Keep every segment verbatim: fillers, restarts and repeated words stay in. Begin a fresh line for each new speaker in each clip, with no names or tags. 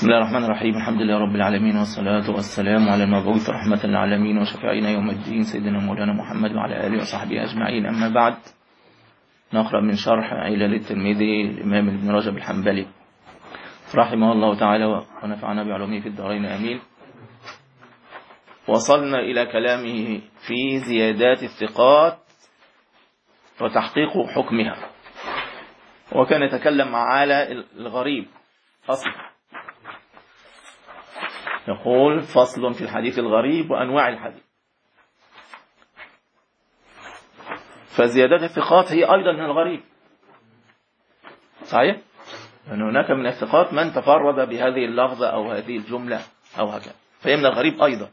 بسم الله الرحمن الرحيم. الحمد لله رب العالمين، والصلاة والسلام على المبعوث رحمة للعالمين وشفيعنا يوم الدين سيدنا مولانا محمد وعلى آله وصحبه أجمعين. أما بعد، نقرأ من شرح علل الترمذي الإمام ابن رجب الحنبلي رحمه الله تعالى ونفعنا بعلومه في الدارين آمين. وصلنا إلى كلامه في زيادات الثقات وتحقيق حكمها، وكان يتكلم على الغريب. فصل يقول: فصل في الحديث الغريب وأنواع الحديث. فزيادات الثقات هي أيضا من الغريب، صحيح؟ لأن هناك من الثقات من تفرد بهذه اللفظة أو هذه الجملة أو هكذا، فهي من الغريب أيضا.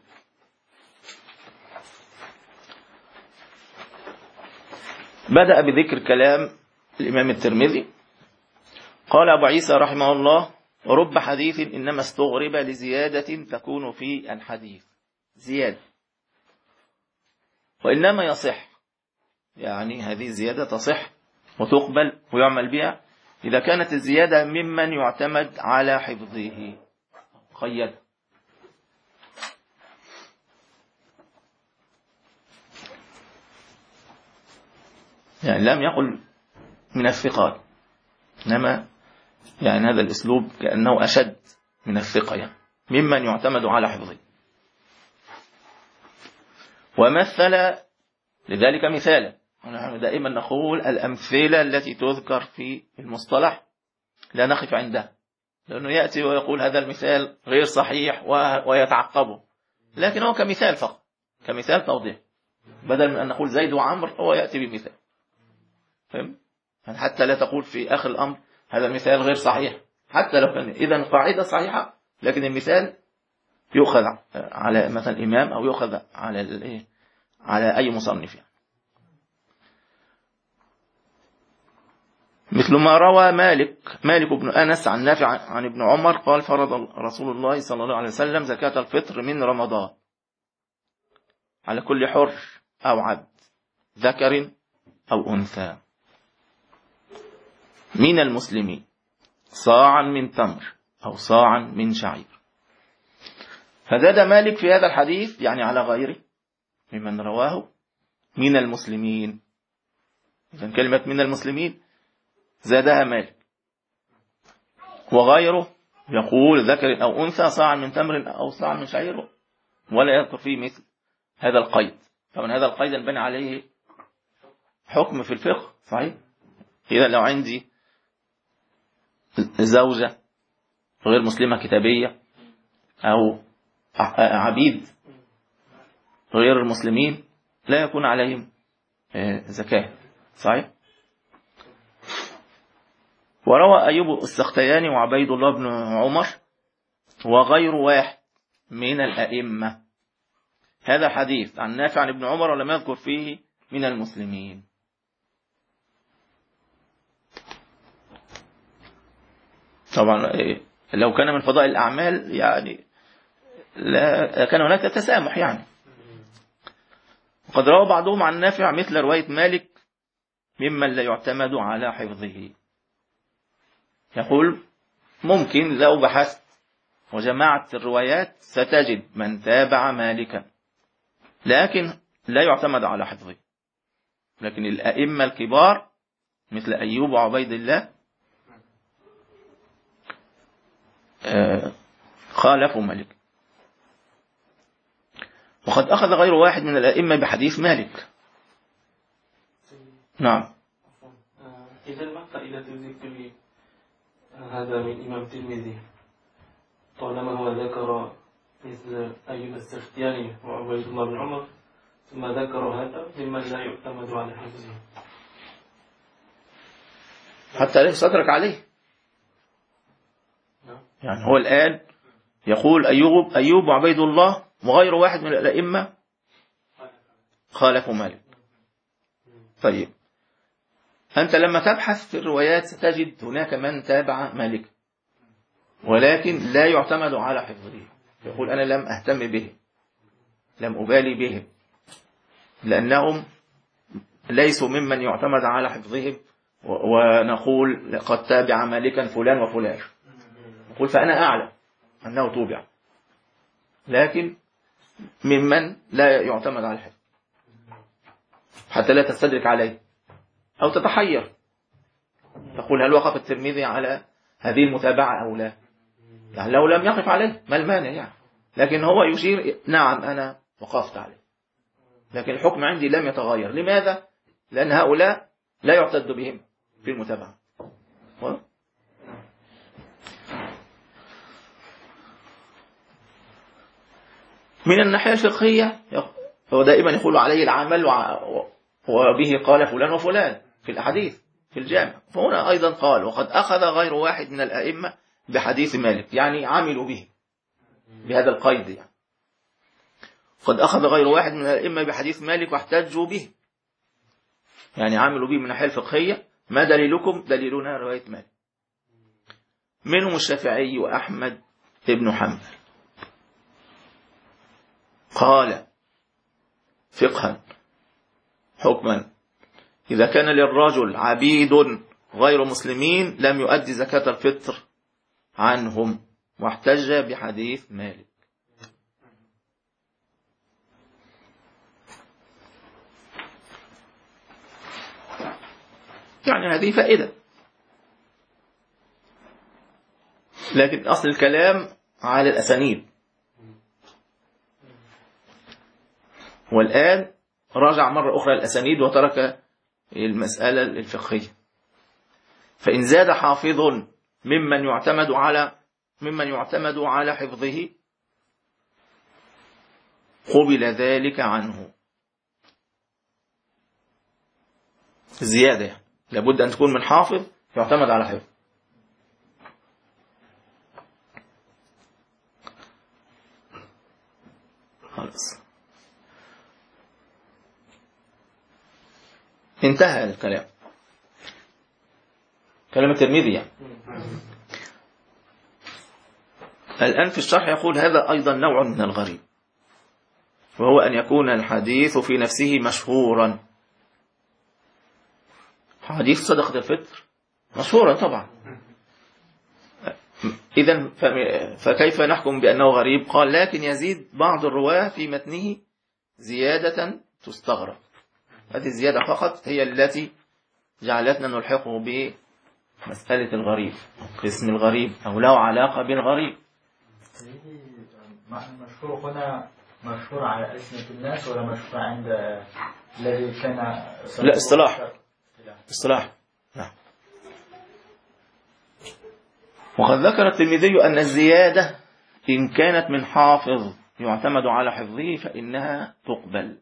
بدأ بذكر كلام الإمام الترمذي. قال أبو عيسى رحمه الله: رب حديث إنما استغرب لزيادة تكون في الحديث، زيادة، وإنما يصح، يعني هذه الزيادة تصح وتقبل ويعمل بها إذا كانت الزيادة ممن يعتمد على حفظه. قيد يعني لم يقل من الثقات، إنما يعني هذا الأسلوب كأنه أشد من الثقة، يعني ممن يعتمد على حفظه. ومثل لذلك مثالا. ونحن دائما نقول الأمثلة التي تذكر في المصطلح لا نقف عندها، لأنه يأتي ويقول هذا المثال غير صحيح ويتعقبه، لكن هو كمثال فقط، كمثال توضيح، بدل من أن نقول زيد وعمر هو يأتي بمثال. فهم؟ حتى لا تقول في آخر الأمر هذا المثال غير صحيح، حتى لو كان إذن قاعدة صحيحة، لكن المثال يؤخذ على مثلا إمام أو يؤخذ على الإيه على أي مصنف يعني. مثل ما روى مالك مالك بن أنس عن نافع عن ابن عمر قال: فرض رسول الله صلى الله عليه وسلم زكاة الفطر من رمضان على كل حر أو عبد ذكر أو أنثى من المسلمين صاعا من تمر أو صاعا من شعير. فزاد مالك في هذا الحديث، يعني على غيره ممن رواه، من المسلمين. إذن كلمة من المسلمين زادها مالك، وغيره يقول ذكر أو أنثى صاعا من تمر أو صاعا من شعير، ولا يذكر فيه مثل هذا القيد. طبعا هذا القيد ينبني عليه حكم في الفقه، صحيح؟ إذا لو عندي زوجة غير مسلمة كتابية أو عبيد غير المسلمين لا يكون عليهم زكاة، صحيح؟ وروى أيوب السختياني وعبيد الله بن عمر وغير واحد من الأئمة هذا الحديث عن نافع عن ابن عمر، ولم يذكر فيه من المسلمين. طبعا لو كان من فضائل الأعمال يعني لا كان هناك تسامح يعني. وقد روى بعضهم عن نافع مثل رواية مالك ممن لا يعتمد على حفظه. يقول: ممكن لو بحثت وجمعت الروايات ستجد من تابع مالكا لكن لا يعتمد على حفظه، لكن الأئمة الكبار مثل أيوب وعبيد الله خالفوا مالك. وقد أخذ غير واحد من الأئمة بحديث مالك. نعم.
إذا ما فائدة ذكر هذا من إمام الترمذي طالما هو ذكر مثل أيوب السختياني وعبيد الله بن عمر، ثم ذكر هذا ممن لا يعتمد على حفظه
حتى لا يستدرك عليه. يعني هو الآن يقول أيوب أيوب وعبيد الله وغير واحد من الأئمة خالفوا مالك. طيب أنت لما تبحث في الروايات ستجد هناك من تابع مالك ولكن لا يعتمد على حفظه. يقول: أنا لم أهتم به، لم أبالي به، لأنهم ليسوا ممن يعتمد على حفظهم، ونقول قد تابع مالكا فلان وفلان، نقول فأنا أعلم أنه توبع، لكن ممن لا يعتمد على الحفظ حتى لا تستدرك عليه أو تتحير تقول هل وقف الترمذي على هذه المتابعة أو لا، يعني لو لم يقف عليه ما المانع يعني، لكن هو يشير نعم أنا وقفت عليه، لكن الحكم عندي لم يتغير. لماذا؟ لأن هؤلاء لا يعتد بهم في المتابعة. من الناحية الفقهية هو دائما يقول عليه العمل وبه قال فلان وفلان في الأحاديث في الجامع، فهنا أيضا قال وقد أخذ غير واحد من الأئمة بحديث مالك، يعني عملوا به بهذا القيد، يعني قد أخذ غير واحد من الأئمة بحديث مالك واحتجوا به، يعني عملوا به من الناحية الفقهية. ما دليلكم؟ دليلنا رواية مالك. منهم الشافعي وأحمد ابن حنبل قال فقها حكما إذا كان للرجل عبيد غير مسلمين لم يؤدي زكاة الفطر عنهم، واحتج بحديث مالك. يعني هذه فائدة، لكن أصل الكلام على الأسانيد، والآن رجع مرة أخرى الأسانيد وترك المسألة الفقهية. فإن زاد حافظ ممن يعتمد على ممن يعتمد على حفظه قبل ذلك عنه. زيادة لابد أن تكون من حافظ يعتمد على حفظ. خلاص انتهى الكلام، كلام الترمذي يعني. الآن في الشرح يقول هذا أيضا نوع من الغريب، وهو أن يكون الحديث في نفسه مشهورا. حديث صدقة الفطر مشهورا طبعا، إذن فكيف نحكم بأنه غريب؟ قال لكن يزيد بعض الرواة في متنه زيادة تستغرب. هذه الزيادة فقط هي التي جعلتنا نلحقه بمسألة الغريب، اسم الغريب أو له علاقة بالغريب.
مشهور هنا مشهور على ألسنة الناس ولا مشهور عند الذي كان؟
لا اصطلاح، اصطلاح نعم. وقد ذكر الترمذي أن الزيادة إن كانت من حافظ يعتمد على حفظه فإنها تقبل.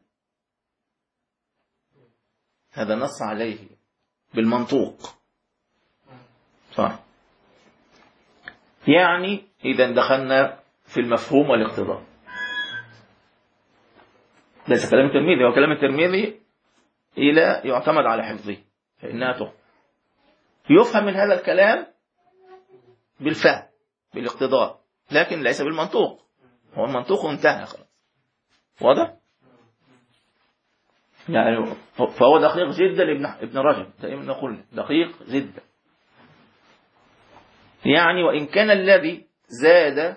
هذا نص عليه بالمنطوق صح. يعني إذا دخلنا في المفهوم والاقتضاء، ليس كلام الترمذي، هو كلام الترمذي إلى يعتمد على حفظه فإنها تقبل. يفهم من هذا الكلام بالفهم بالاقتضاء، لكن ليس بالمنطوق. هو المنطوق انتهى خلاص، واضح؟ يعني فهو دقيق جدا ابن ابن رجب دائما نقول دقيق جدا. يعني وإن كان الذي زاد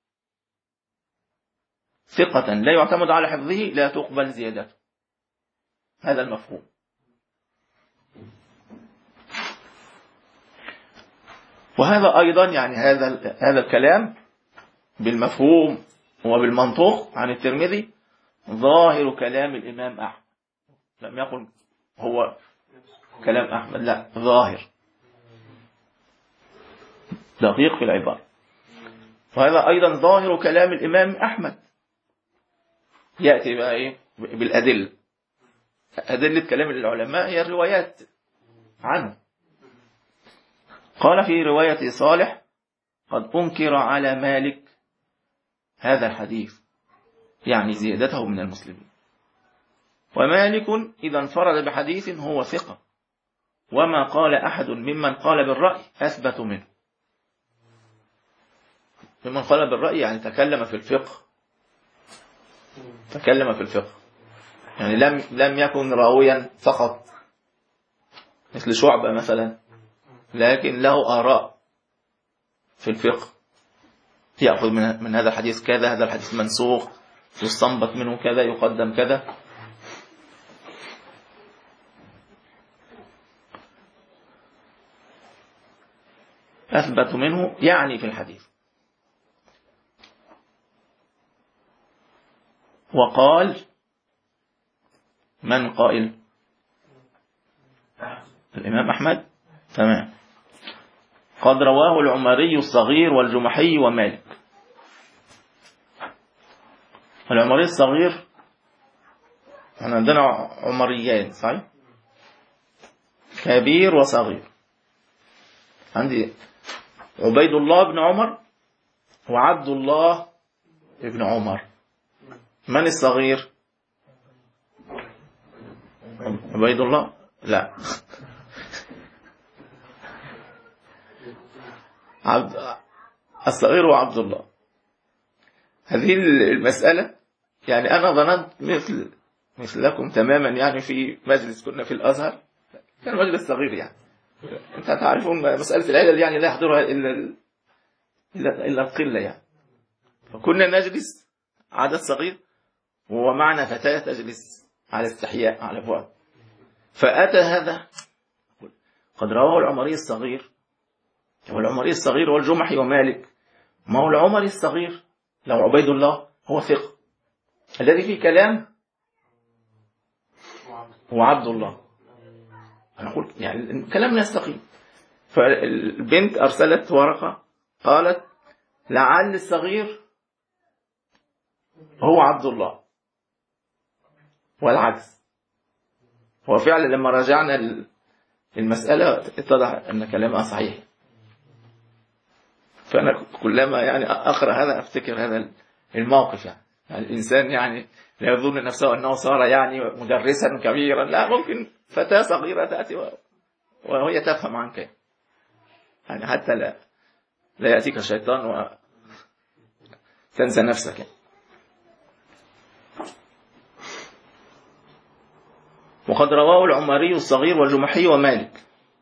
ثقة لا يعتمد على حفظه لا تقبل زيادته. هذا المفهوم. وهذا أيضا يعني هذا هذا الكلام بالمفهوم وبالمنطوق عن الترمذي ظاهر كلام الإمام أحمد، لم يقل هو كلام أحمد، لا ظاهر دقيق في العبارة. وهذا أيضا ظاهر كلام الإمام أحمد، يأتي بقى إيه بالأدلة. أدلة كلام العلماء هي الروايات عنه. قال في رواية صالح قد أنكر على مالك هذا الحديث، يعني زيادته من المسلمين. ومالك إذا انفرد بحديث هو ثقة، وما قال أحد ممن قال بالرأي أثبت منه. ممن قال بالرأي يعني تكلم في الفقه، تكلم في الفقه يعني لم لم يكن راويا فقط مثل شعبة مثلا، لكن له آراء في الفقه يأخذ من, من هذا الحديث كذا، هذا الحديث منسوخ، يستنبط منه كذا، يقدم كذا. أثبت منه يعني في الحديث. وقال من قائل؟ الإمام أحمد. تمام. قد رواه العمري الصغير والجمحي ومالك. العمري الصغير احنا عندنا عمريان صحيح، كبير وصغير. عندي عبيد الله بن عمر وعبد الله بن عمر. من الصغير؟ عبيد الله؟ لا، عبد الصغير وعبد الله. هذه المسألة يعني أنا ظننت مثل مثلكم تماما، يعني في مجلس كنا في الأزهر، كان مجلس صغير يعني، أنت تعرفون مسألة العلل يعني لا يحضرها إلا إلا إلا القلة يعني. فكنا نجلس عدد صغير ومعنا فتاة تجلس على استحياء على بعد، فأتى هذا قد رواه العمري الصغير والعمري الصغير والجمحي ومالك. ما هو العمري الصغير لو عبيد الله هو ثقة، الذي فيه كلام هو عبد الله. أنا أقول يعني الكلام لا يستقيم. فالبنت أرسلت ورقة قالت لعل الصغير هو عبد الله والعكس. وفعلا لما راجعنا المسألة اتضح أن كلامها صحيح. فأنا كلما يعني أقرأ هذا أفتكر هذا الموقف، يعني, يعني الإنسان يعني لا يظن نفسه أنه صار يعني مدرسا كبيرا، لا، ممكن فتاة صغيرة تأتي وهي تفهم عنك، يعني حتى لا لا يأتيك الشيطان وتنسى نفسك يعني. وقد رواه العمري الصغير والجمحي ومالك.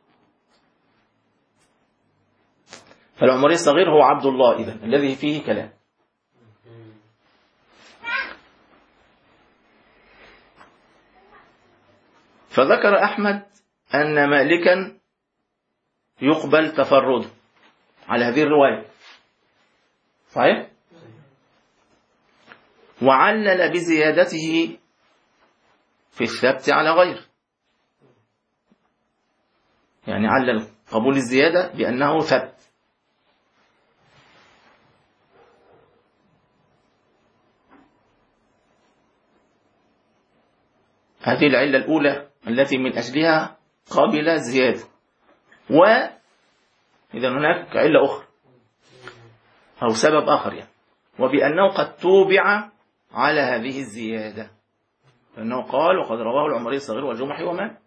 فالعمري الصغير هو عبد الله إذن الذي فيه كلام. فذكر أحمد أن مالكا يقبل تفرده على هذه الرواية صحيح، وعلل بزيادته في الثبت على غير، يعني علل قبول الزيادة بأنه ثبت. هذه العلة الأولى التي من أجلها قابل زيادة. وإذا هناك علة أخرى أو سبب آخر يعني، وبأنه قد توبع على هذه الزيادة، لأنه قال وقد رواه العمري الصغير والجمحي ومالك.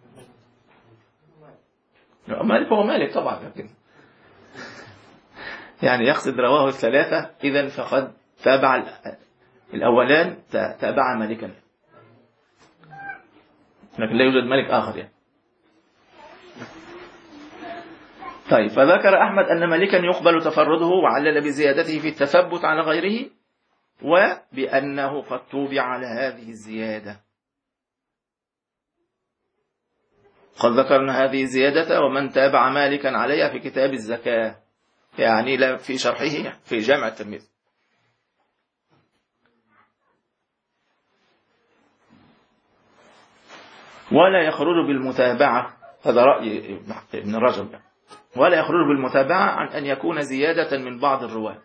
مالك هو مالك طبعا، لكن يعني يقصد رواه الثلاثة، إذن فقد تابع الأولان تابع مالكا، لكن لا يوجد ملك آخر يعني. طيب، فذكر أحمد أن مالكا يقبل تفرده وعلل بزيادته في التثبت على غيره، وبأنه قد توبع على هذه الزيادة. قد ذكرنا هذه الزيادة ومن تابع مالكا عليها في كتاب الزكاة، يعني لا في شرحه في جامع الترمذي. ولا يخرج بالمتابعة، هذا رأي ابن رجب، ولا يخرج بالمتابعة عن أن يكون زيادة من بعض الرواة،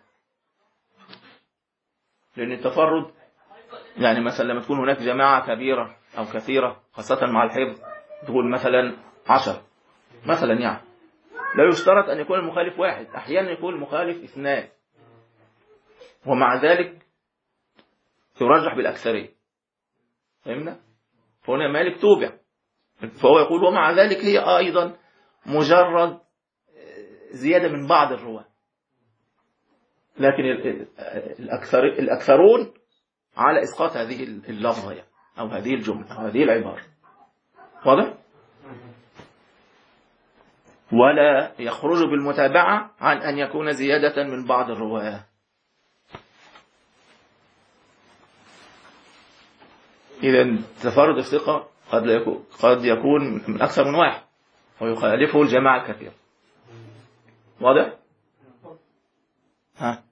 لأن التفرد يعني مثلا لما تكون هناك جماعة كبيرة أو كثيرة خاصة مع الحفظ، تقول مثلا عشر مثلا، يعني لا يشترط أن يكون المخالف واحد، أحيانا يكون المخالف اثنان، ومع ذلك يرجح بالأكثرية. فهمنا؟ فهنا مالك توبع، فهو يقول ومع ذلك هي أيضا مجرد زيادة من بعض الرواة، لكن الأكثر الأكثرون على إسقاط هذه اللفظة يعني، أو هذه الجملة أو هذه العبارة. واضح؟ ولا يخرج بالمتابعة عن أن يكون زيادة من بعض الرواة، إذا تفرد الثقة قد يكون قد يكون من أكثر من واحد ويخالفه الجماعة الكثير. واضح؟ ها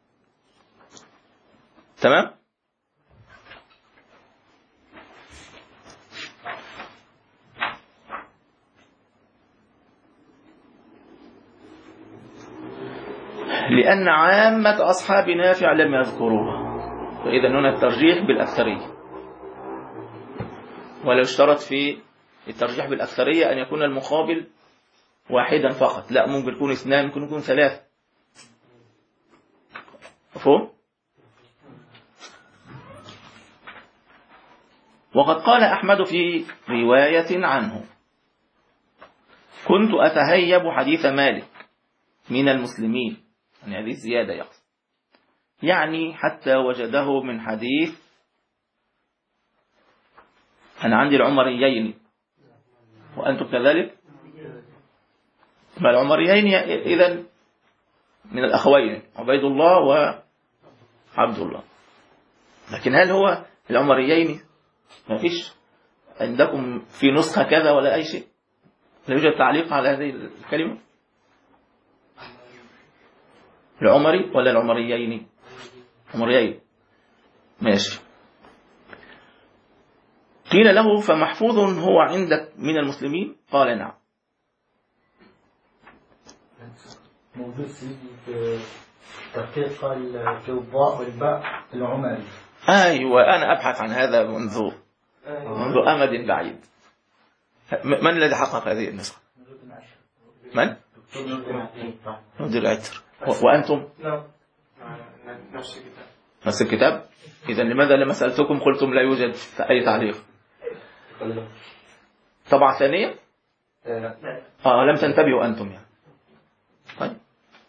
تمام؟ لأن عامة أصحاب نافع لم يذكروها، فإذا هنا الترجيح بالأكثرية. ولو اشترط في الترجيح بالأكثرية أن يكون المقابل واحدا فقط، لا، ممكن يكون اثنان، ممكن يكون ثلاثة. مفهوم؟ وقد قال أحمد في رواية عنه: كنت أتهيب حديث مالك من المسلمين، يعني هذه الزيادة يقصد، يعني حتى وجده من حديث أنا عندي العمريين وأنتم كذلك، فالعمريين إذن من الأخوين عبيد الله وعبد الله. لكن هل هو العمريين؟ ما فيش عندكم في نسخة كذا ولا أي شيء؟ لا يوجد تعليق على هذه الكلمة؟ العمري ولا العمريين؟ عمريين، ماشي. قيل له: فمحفوظ هو عندك من المسلمين؟ قال: نعم.
موجود في تحقيق قال في الضاء والباء العمري.
أيوة، أنا أبحث عن هذا منذ منذ أمد بعيد. من الذي حقق هذه النسخة؟ من؟ مدير العتر. وأنتم؟
نفس الكتاب.
نفس الكتاب. إذا لماذا لما سألتكم قلتم لا يوجد أي تعليق؟ طبعا ثانية؟ آه لم تنتبهوا أنتم يعني. طيب.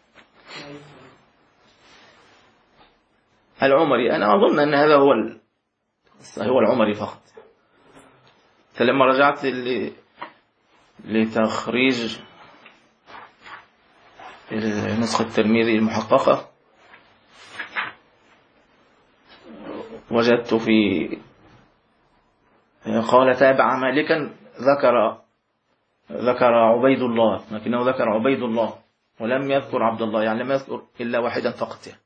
العمري، أنا أظن أن هذا هو ال... هو العمري فقط. فلما رجعت ل... لتخريج نسخة الترمذي المحققة وجدت في قال تابع مالكا ذكر ذكر عبيد الله، لكنه ذكر عبيد الله ولم يذكر عبد الله، يعني لم يذكر إلا واحدا فقط يعني.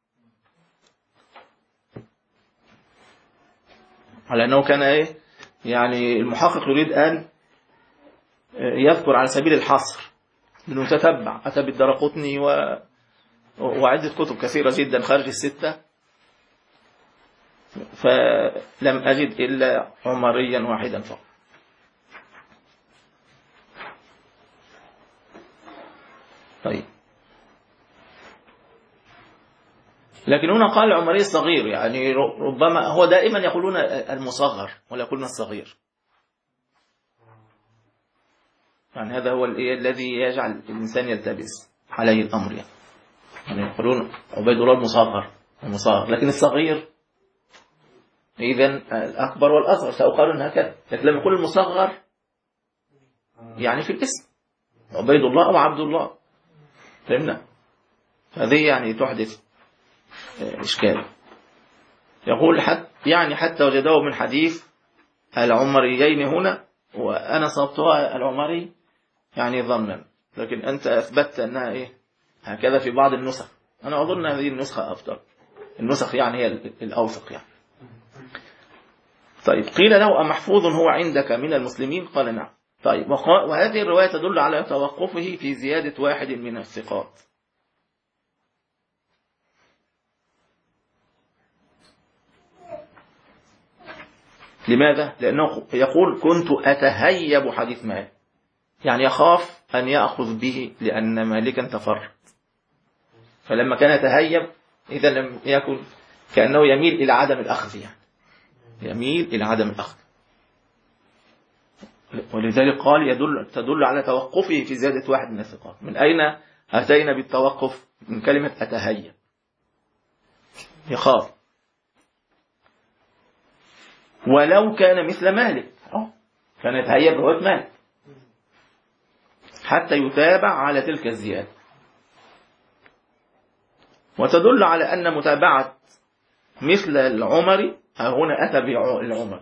على أنه كان إيه يعني المحقق يريد أن يذكر على سبيل الحصر، لأنه تتبع أتى بالدرقطني و... وعدة كتب كثيرة جدا خارج الستة، فلم أجد إلا عمريا واحدا فقط. طيب، لكن هنا قال العمري الصغير، يعني ربما هو دائما يقولون المصغر ولا يقولون الصغير، يعني هذا هو الذي يجعل الإنسان يلتبس عليه الأمر يعني. يعني يقولون عبيد الله المصغر المصغر، لكن الصغير إذن الأكبر والأصغر سأقارن هكذا. لكن لما يقول المصغر يعني في الاسم عبيد الله أو عبد الله، فهمنا؟ هذه يعني تحدث إشكال. يقول حتى يعني حتى وجده من حديث العمريين هنا، وأنا صبتها العمري يعني ظنا، لكن أنت أثبتت أنها إيه هكذا في بعض النسخ. أنا أظن هذه النسخة أفضل، النسخ يعني هي الأوثق يعني. طيب، قيل له أمحفوظ هو عندك من المسلمين؟ قال: نعم. طيب، وهذه الرواية تدل على توقفه في زيادة واحد من الثقات. لماذا؟ لأنه يقول كنت أتهيب حديث مالك، يعني يخاف أن يأخذ به لأن مالكا تفرد، فلما كان يتهيب إذا لم يكن كأنه يميل إلى عدم الأخذ، يعني يميل إلى عدم الأخذ. ولذلك قال يدل تدل على توقفه في زيادة واحد من الثقات. من أين أتينا بالتوقف؟ من كلمة أتهيب، يخاف. ولو كان مثل مالك، كان يتهيب رواية مالك حتى يتابع على تلك الزيادة. وتدل على أن متابعة مثل العمري هنا أتى بالعمر.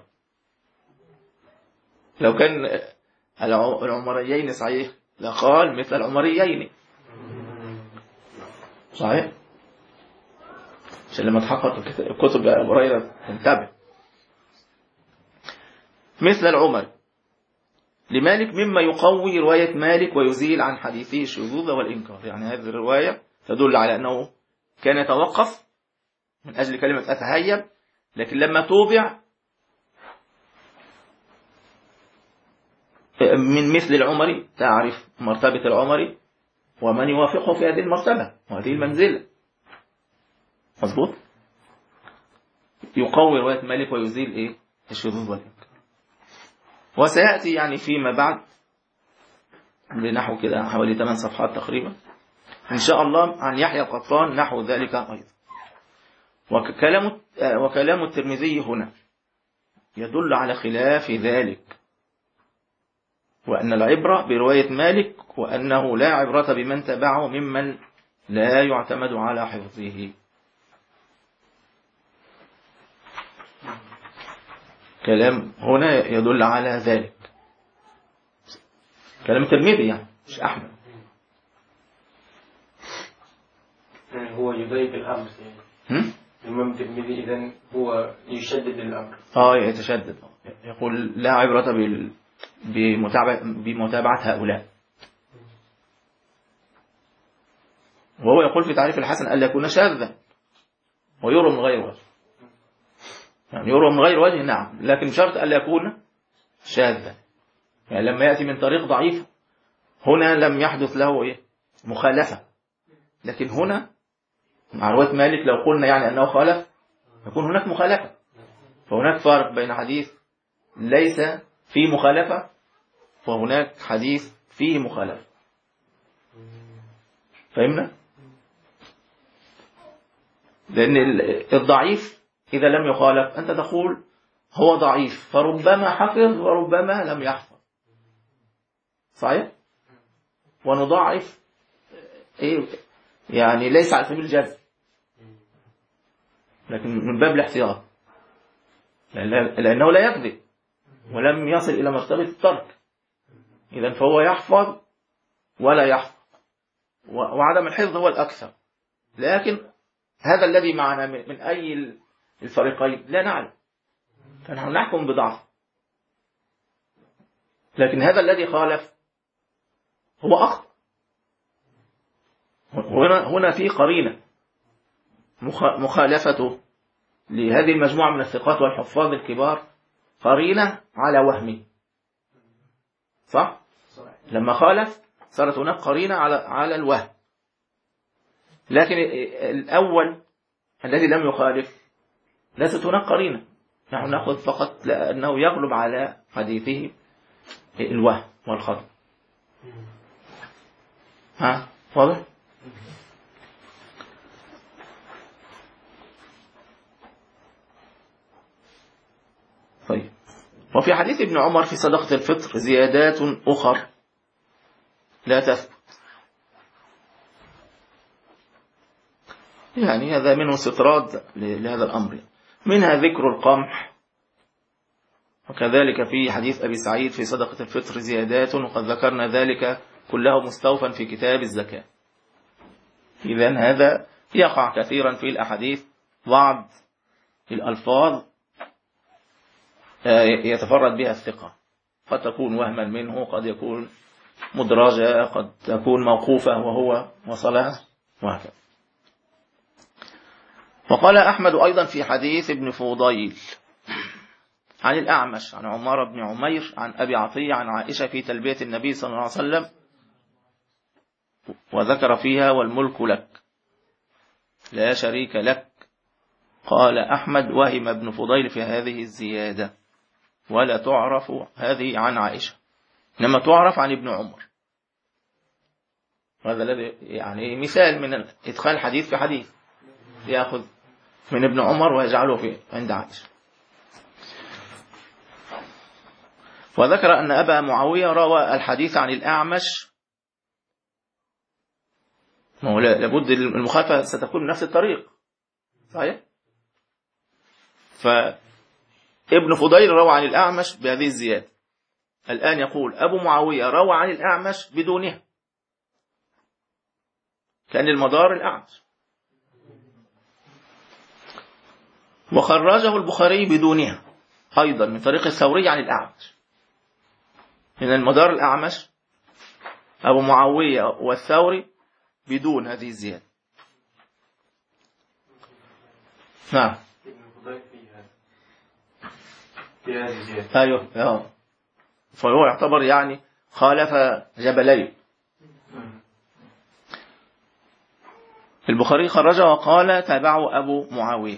لو كان العمريين صحيح لقال مثل العمريين صحيح، عشان لما تحقق كتب أبو هريرة تنتبه. مثل العمر لمالك مما يقوي رواية مالك ويزيل عن حديثه الشذوذ والإنكار. يعني هذه الرواية تدل على أنه كان يتوقف من أجل كلمة أتهيب، لكن لما توضع من مثل العمري تعرف مرتبة العمري ومن يوافقه في هذه المرتبة وهذه المنزلة. مظبوط. يقوي رواية مالك ويزيل إيه الشذوذ والإنكار. وسيأتي يعني فيما بعد بنحو كده حوالي ثمان صفحات تقريبا إن شاء الله عن يحيى القطان نحو ذلك أيضا. وكلام وكلام الترمذي هنا يدل على خلاف ذلك، وأن العبرة برواية مالك، وأنه لا عبرة بمن تبعه ممن لا يعتمد على حفظه. كلام هنا يدل على ذلك، كلام الترمذي يعني مش أحمد.
هو يضيق الأمر يعني الإمام الترمذي إذن هو يشدد الأمر.
آه يتشدد، يقول لا عبرة بال بمتابعة, بمتابعة هؤلاء. وهو يقول في تعريف الحسن ألا يكون شاذا ويروى من غير وجه. يعني يروى من غير وجه نعم، لكن شرط ألا يكون شاذا. يعني لما يأتي من طريق ضعيف هنا لم يحدث له إيه مخالفة، لكن هنا مع رواية مالك لو قلنا يعني أنه خالف يكون هناك مخالفة. فهناك فرق بين حديث ليس فيه مخالفة وهناك حديث فيه مخالفة. فهمنا؟ لأن الضعيف إذا لم يخالف أنت تقول هو ضعيف فربما حفظ وربما لم يحفظ، صحيح؟ ونضاعف إيه يعني ليس على سبيل الجزم لكن من باب الاحتياط، لأنه لا يكذب ولم يصل إلى مرتبة الترك، إذن فهو يحفظ ولا يحفظ، وعدم الحفظ هو الأكثر. لكن هذا الذي معنا من أي الفريقين لا نعلم، فنحن نحكم بضعف. لكن هذا الذي خالف هو أخطأ. هنا هنا في قرينة مخالفته لهذه المجموعة من الثقات والحفاظ الكبار قرينة على وهمه، صح؟ لما خالف صارت هناك قرينة على على الوهم. لكن الأول الذي لم يخالف ليست هناك قرينة، نحن نأخذ فقط لأنه يغلب على حديثه الوهم والخطأ. ها واضح؟ طيب. وفي حديث ابن عمر في صدقة الفطر زيادات أخر لا تثبت، يعني هذا منه استطراد لهذا الأمر، منها ذكر القمح. وكذلك في حديث أبي سعيد في صدقة الفطر زيادات، وقد ذكرنا ذلك كله مستوفا في كتاب الزكاة. إذن هذا يقع كثيرا في الأحاديث بعض الألفاظ يتفرد بها الثقة، قد تكون وهما منه، قد يكون مدرجة، قد تكون موقوفة وهو وصلها وهكذا. وقال أحمد أيضا في حديث ابن فضيل عن الأعمش عن عمار بن عمير عن أبي عطية عن عائشة في تلبية النبي صلى الله عليه وسلم، وذكر فيها والملك لك لا شريك لك. قال أحمد وهم ابن فضيل في هذه الزيادة ولا تعرف هذه عن عائشة، إنما تعرف عن ابن عمر. هذا الذي يعني مثال من إدخال حديث في حديث، يأخذ من ابن عمر ويجعله في عند عائشة. وذكر أن أبا معاوية روى الحديث عن الأعمش، لابد المخالفة ستكون نفس الطريق، صحيح؟ فابن فضيل روى عن الأعمش بهذه الزيادة. الآن يقول أبو معاوية روى عن الأعمش بدونها، كان المدار الأعمش. وخرجه البخاري بدونها أيضا من طريق الثوري عن الأعمش، من المدار الأعمش أبو معاوية والثوري بدون هذه الزيادة. نعم أيوه أيوه. فهو يعتبر يعني خالف جبلين. البخاري خرجه وقال تابعه أبو معاوية.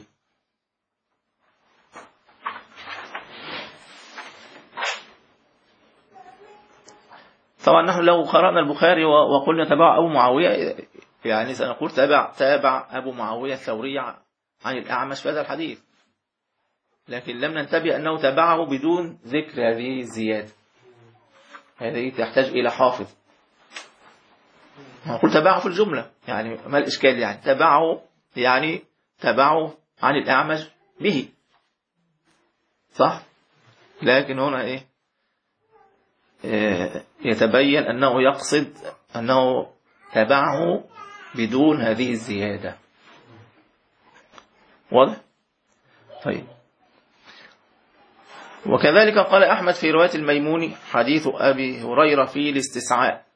طبعا نحن لو قرأنا البخاري وقلنا تابع أبو معاوية يعني سنقول تابع تابع أبو معاوية الثوري عن الأعمش في هذا الحديث، لكن لم ننتبه أنه تابعه بدون ذكر هذه الزيادة. هذه تحتاج إلى حافظ. نقول تابعه في الجملة، يعني ما الإشكال؟ يعني تابعه يعني تابعه عن الأعمش به، صح؟ لكن هنا إيه؟ إيه يتبين أنه يقصد أنه تابعه بدون هذه الزيادة. واضح؟ طيب. وكذلك قال أحمد في رواية الميموني حديث أبي هريرة في الاستسعاء.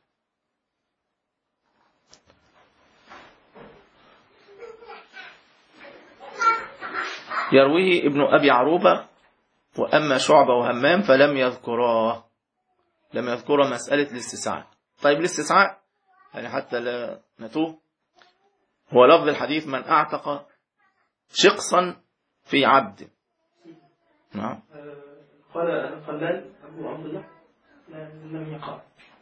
يرويه ابن أبي عروبة وأما شعبة وهمام فلم يذكراه، لم يذكر مسألة الاستسعاء. طيب الاستسعاء يعني حتى لا نتوه، هو لفظ الحديث من أعتق شقصا في عبد. نعم.
قال خلال أبو عبد الله لم يقع.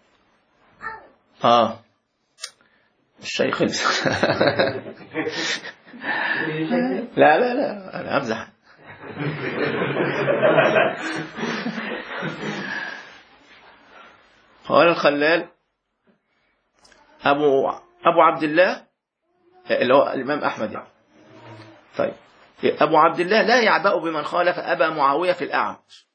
آه الشيخ لا لا لا أنا أمزح. قال الخلال أبو أبو عبد الله اللي هو الإمام أحمد يعني. طيب أبو عبد الله لا يعبأ بمن خالف أبا معاوية في الأعمش.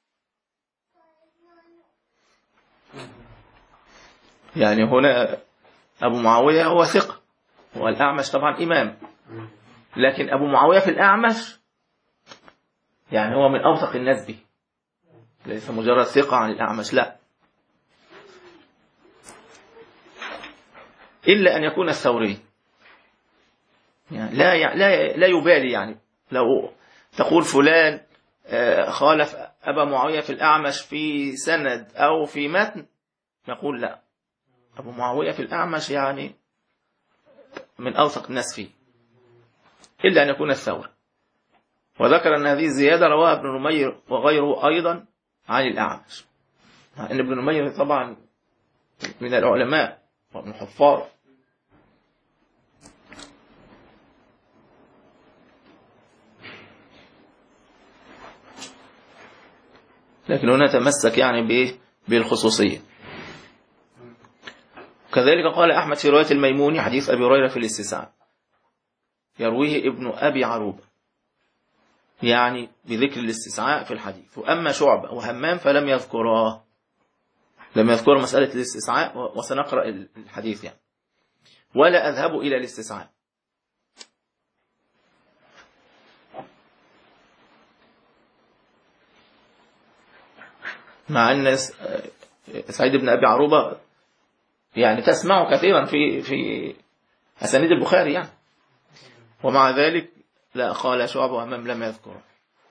يعني هنا أبو معاوية هو ثقة والأعمش طبعا إمام، لكن أبو معاوية في الأعمش يعني هو من أوثق الناس به، ليس مجرد ثقة عن الأعمش، لا، إلا أن يكون الثوري يعني لا لا لا يبالي. يعني لو تقول فلان خالف أبا معاوية في الأعمش في سند أو في متن، نقول لا، أبو معاوية في الأعمش يعني من أوثق الناس فيه، إلا أن يكون الثوري. وذكر أن هذه الزيادة رواها ابن نمير وغيره أيضا عن الأعمش، إن ابن نمير طبعا من العلماء ومن الحفاظ. لكن هنا تمسك يعني بإيه؟ بالخصوصية. كذلك قال أحمد في رواية الميموني حديث أبي هريرة في الاستسعاء، يرويه ابن أبي عروبة يعني بذكر الاستسعاء في الحديث. وأما شعبة وهمام فلم يذكراه، لم يذكر مسألة الاستسعاء، وسنقرأ الحديث يعني. ولا أذهب إلى الاستسعاء، مع أن سعيد بن أبي عروبة يعني تسمعه كثيرا في في أسانيد البخاري يعني، ومع ذلك لا، قال شعبة وهمام لم يذكره.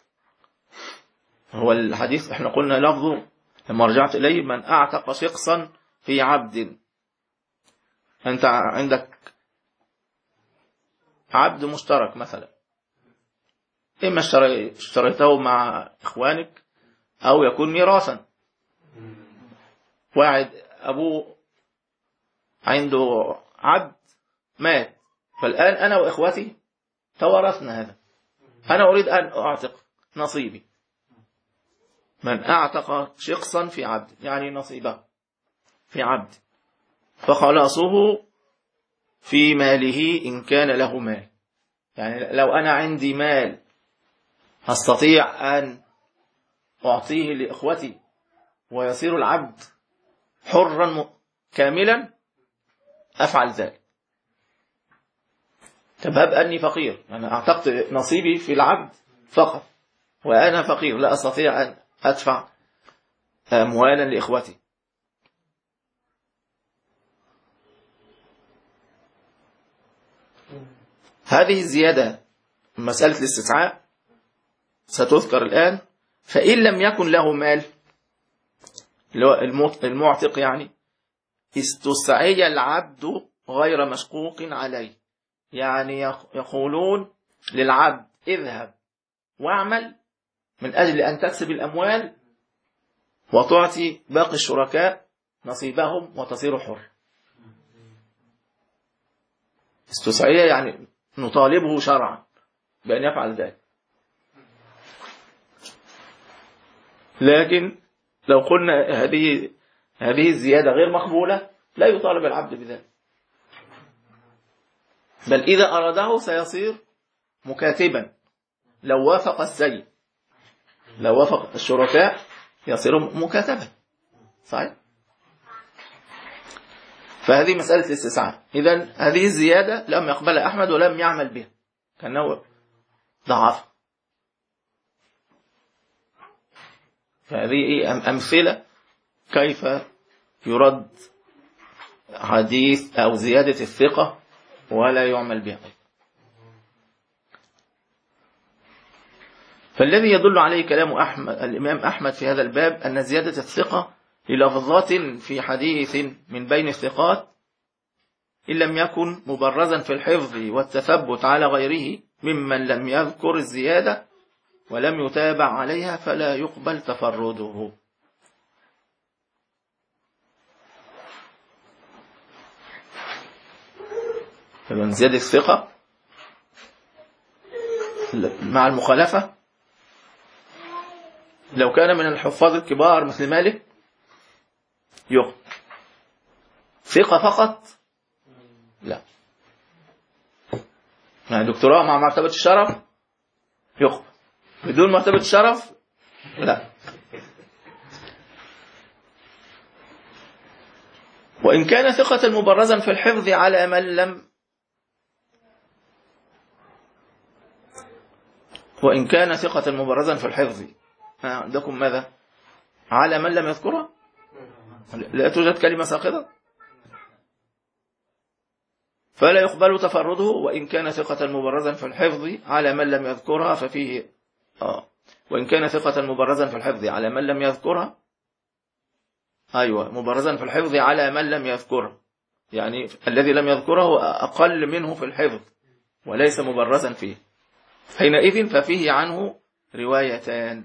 هو الحديث احنا قلنا لفظه لما رجعت إليه من أعتق شقصا في عبد. أنت عندك عبد مشترك مثلا، إما اشتريته مع إخوانك أو يكون ميراثا. واحد أبوه عنده عبد مات، فالآن أنا وإخوتي تورثنا هذا، أنا أريد أن أعتق نصيبي. من أعتق شقصا في عبد يعني نصيبه في عبد، فخلاصه في ماله إن كان له مال. يعني لو أنا عندي مال أستطيع أن أعطيه لإخوتي ويصير العبد حرا كاملا أفعل ذلك. طب هب أني فقير، أنا أعتقد نصيبي في العبد فقط وأنا فقير لا أستطيع أن أدفع أموالا لإخوتي. هذه الزيادة مسألة الاستدعاء ستذكر الآن. فإن لم يكن له مال المعتق يعني استسعي العبد غير مشقوق عليه، يعني يقولون للعبد اذهب واعمل من أجل أن تكسب الأموال وتعطي باقي الشركاء نصيبهم وتصير حر. استسعي يعني نطالبه شرعا بأن يفعل ذلك. لكن لو قلنا هذه هذه الزيادة غير مقبولة لا يطالب العبد بذلك، بل إذا أراده سيصير مكاتبا. لو وافق السيد، لو وافق الشركاء يصير مكاتبا. صحيح؟ فهذه مسألة الاستسعاء. إذن هذه الزيادة لم يقبلها أحمد ولم يعمل بها كأنه ضعف. فهذه أمثلة كيف يرد حديث أو زيادة الثقة ولا يعمل بها. فالذي يدل عليه كلام أحمد الإمام أحمد في هذا الباب أن زيادة الثقة للفظات في حديث من بين الثقات إن لم يكن مبرزا في الحفظ والتثبت على غيره ممن لم يذكر الزيادة ولم يتابع عليها فلا يقبل تفرده. فمن زيادة الثقة مع المخالفة لو كان من الحفاظ الكبار مثل مالك يقبل. ثقة فقط لا، يعني دكتوراه مع مرتبة الشرف يقبل، بدون مرتبة الشرف لا. وإن كان ثقة مبرزا في الحفظ على من لم وإن كان ثقة مبرزا في الحفظ عندكم ماذا على من لم يذكرها؟ لا توجد كلمة ساقطة، فلا يقبل تفرده. وإن كان ثقة مبرزا في الحفظ على من لم يذكرها ففيه آه. وإن كان ثقة مبرزا في الحفظ على من لم يذكرها، أيوة مبرزا في الحفظ على من لم يذكرها، يعني الذي لم يذكره أقل منه في الحفظ وليس مبرزا فيه، حينئذ ففيه عنه روايتان.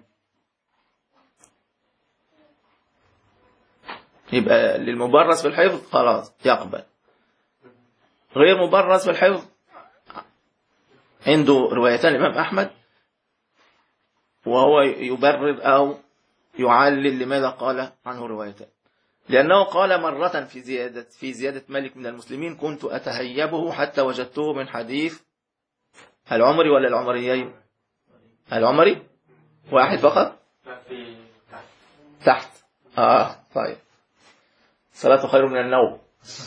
يبقى للمبرز في الحفظ خلاص يقبل، غير مبرز في الحفظ عنده روايتان الإمام أحمد وهو يبرر أو يعلل لماذا قال عنه روايتان. لأنه قال مرة في زيادة في زيادة مالك من المسلمين كنت أتهيبه حتى وجدته من حديث العمري ولا العمريين؟ العمري واحد فقط تحت. آه طيب، الصلاة خير من النوم.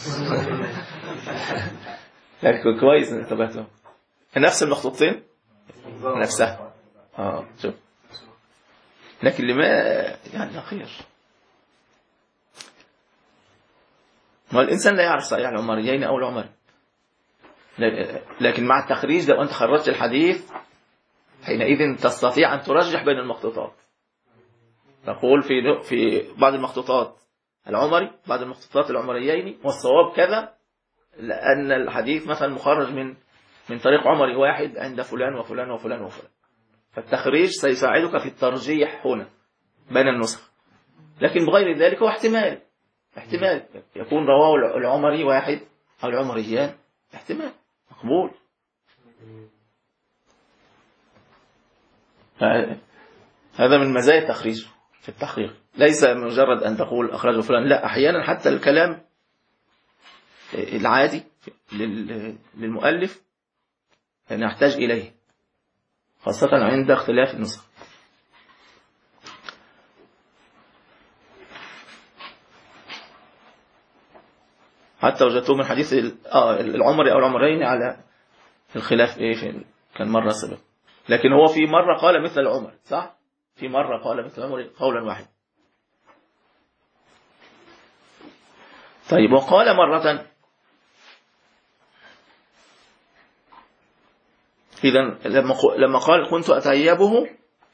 لكن كويس انتبهتوا نفس المخطوطين نفسها. اه شوف، لكن لما يعني خير ما الإنسان لا يعرف صحيح العمريين أو العمري، لكن مع التخريج لو أنت خرجت الحديث حينئذ تستطيع أن ترجح بين المخطوطات. تقول في في بعض المخطوطات العمري بعض المخطوطات العمريين والصواب كذا، لأن الحديث مثلا مخرج من من طريق عمري واحد عند فلان وفلان وفلان وفلان، فالتخريج سيساعدك في الترجيح هنا بين النسخ. لكن بغير ذلك هو احتمال احتمال يكون رواه العمري واحد أو العمريان، احتمال مقبول. هذا من مزايا التخريج في التحقيق، ليس مجرد أن تقول أخرجه فلان، لا، أحيانا حتى الكلام العادي للمؤلف نحتاج إليه خاصة عند اختلاف النسخ. حتى وجدته من حديث العمري أو العمرين على الخلاف إيه في كان مرة سبب، لكن هو في مرة قال مثل العمر، صح؟ في مرة قال مثل العمر قولا واحد. طيب وقال مرة إذا لما قال كنت أتعيبه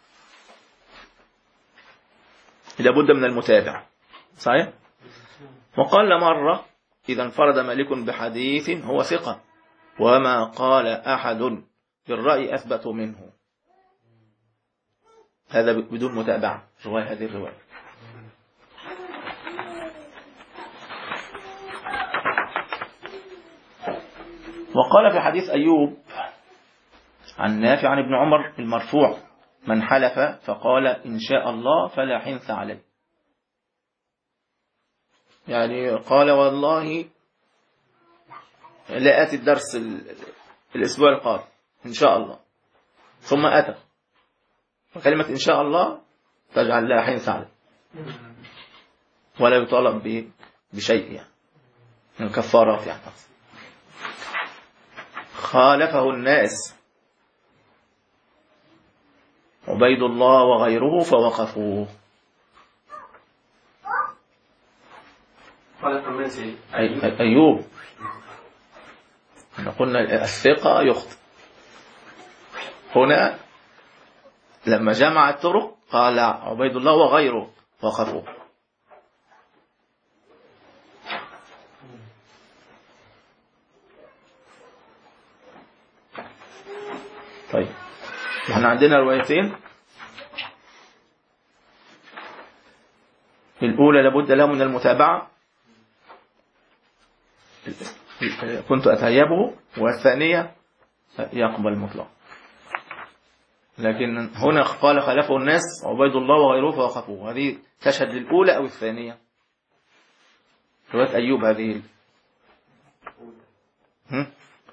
لابد من المتابع، صحيح؟ وقال مرة إذا انفرد مالك بحديث هو ثقة وما قال أحد بالرأي أثبت منه، هذا بدون متابعة رواية هذه الرواية. وقال في حديث أيوب عن نافع عن ابن عمر المرفوع من حلف فقال إن شاء الله فلا حنث عليه، يعني قال والله لا آتي الدرس الأسبوع القادم إن شاء الله، ثم أتى، وكلمة إن شاء الله تجعل لها حنث عليه ولا يطالب بشيء يعني من كفارات يعني. خالفه الناس عبيد الله وغيره فوقفوه. أي أيوب قلنا الثقة يخطئ، هنا لما جمع الطرق قال عبيد الله وغيره وقفوه. طيب احنا عندنا روايتين، الأولى لابد له من المتابعة كنت أتهيبه، والثانية يقبل مطلق، لكن هنا قال خلفه الناس عبيد الله وغيره فوقفوه، هذه تشهد للأولى أو الثانية؟ رواية أيوب هذه هم؟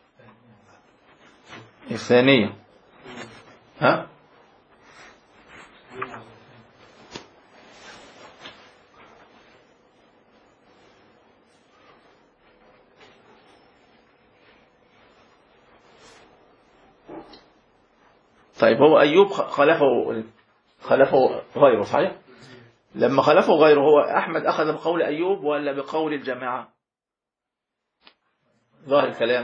الثانية. ها طيب هو أيوب خلفه خلفه غيره، صحيح؟ لما خلفه غيره هو أحمد أخذ بقول أيوب ولا بقول الجماعة؟ ظاهر الكلام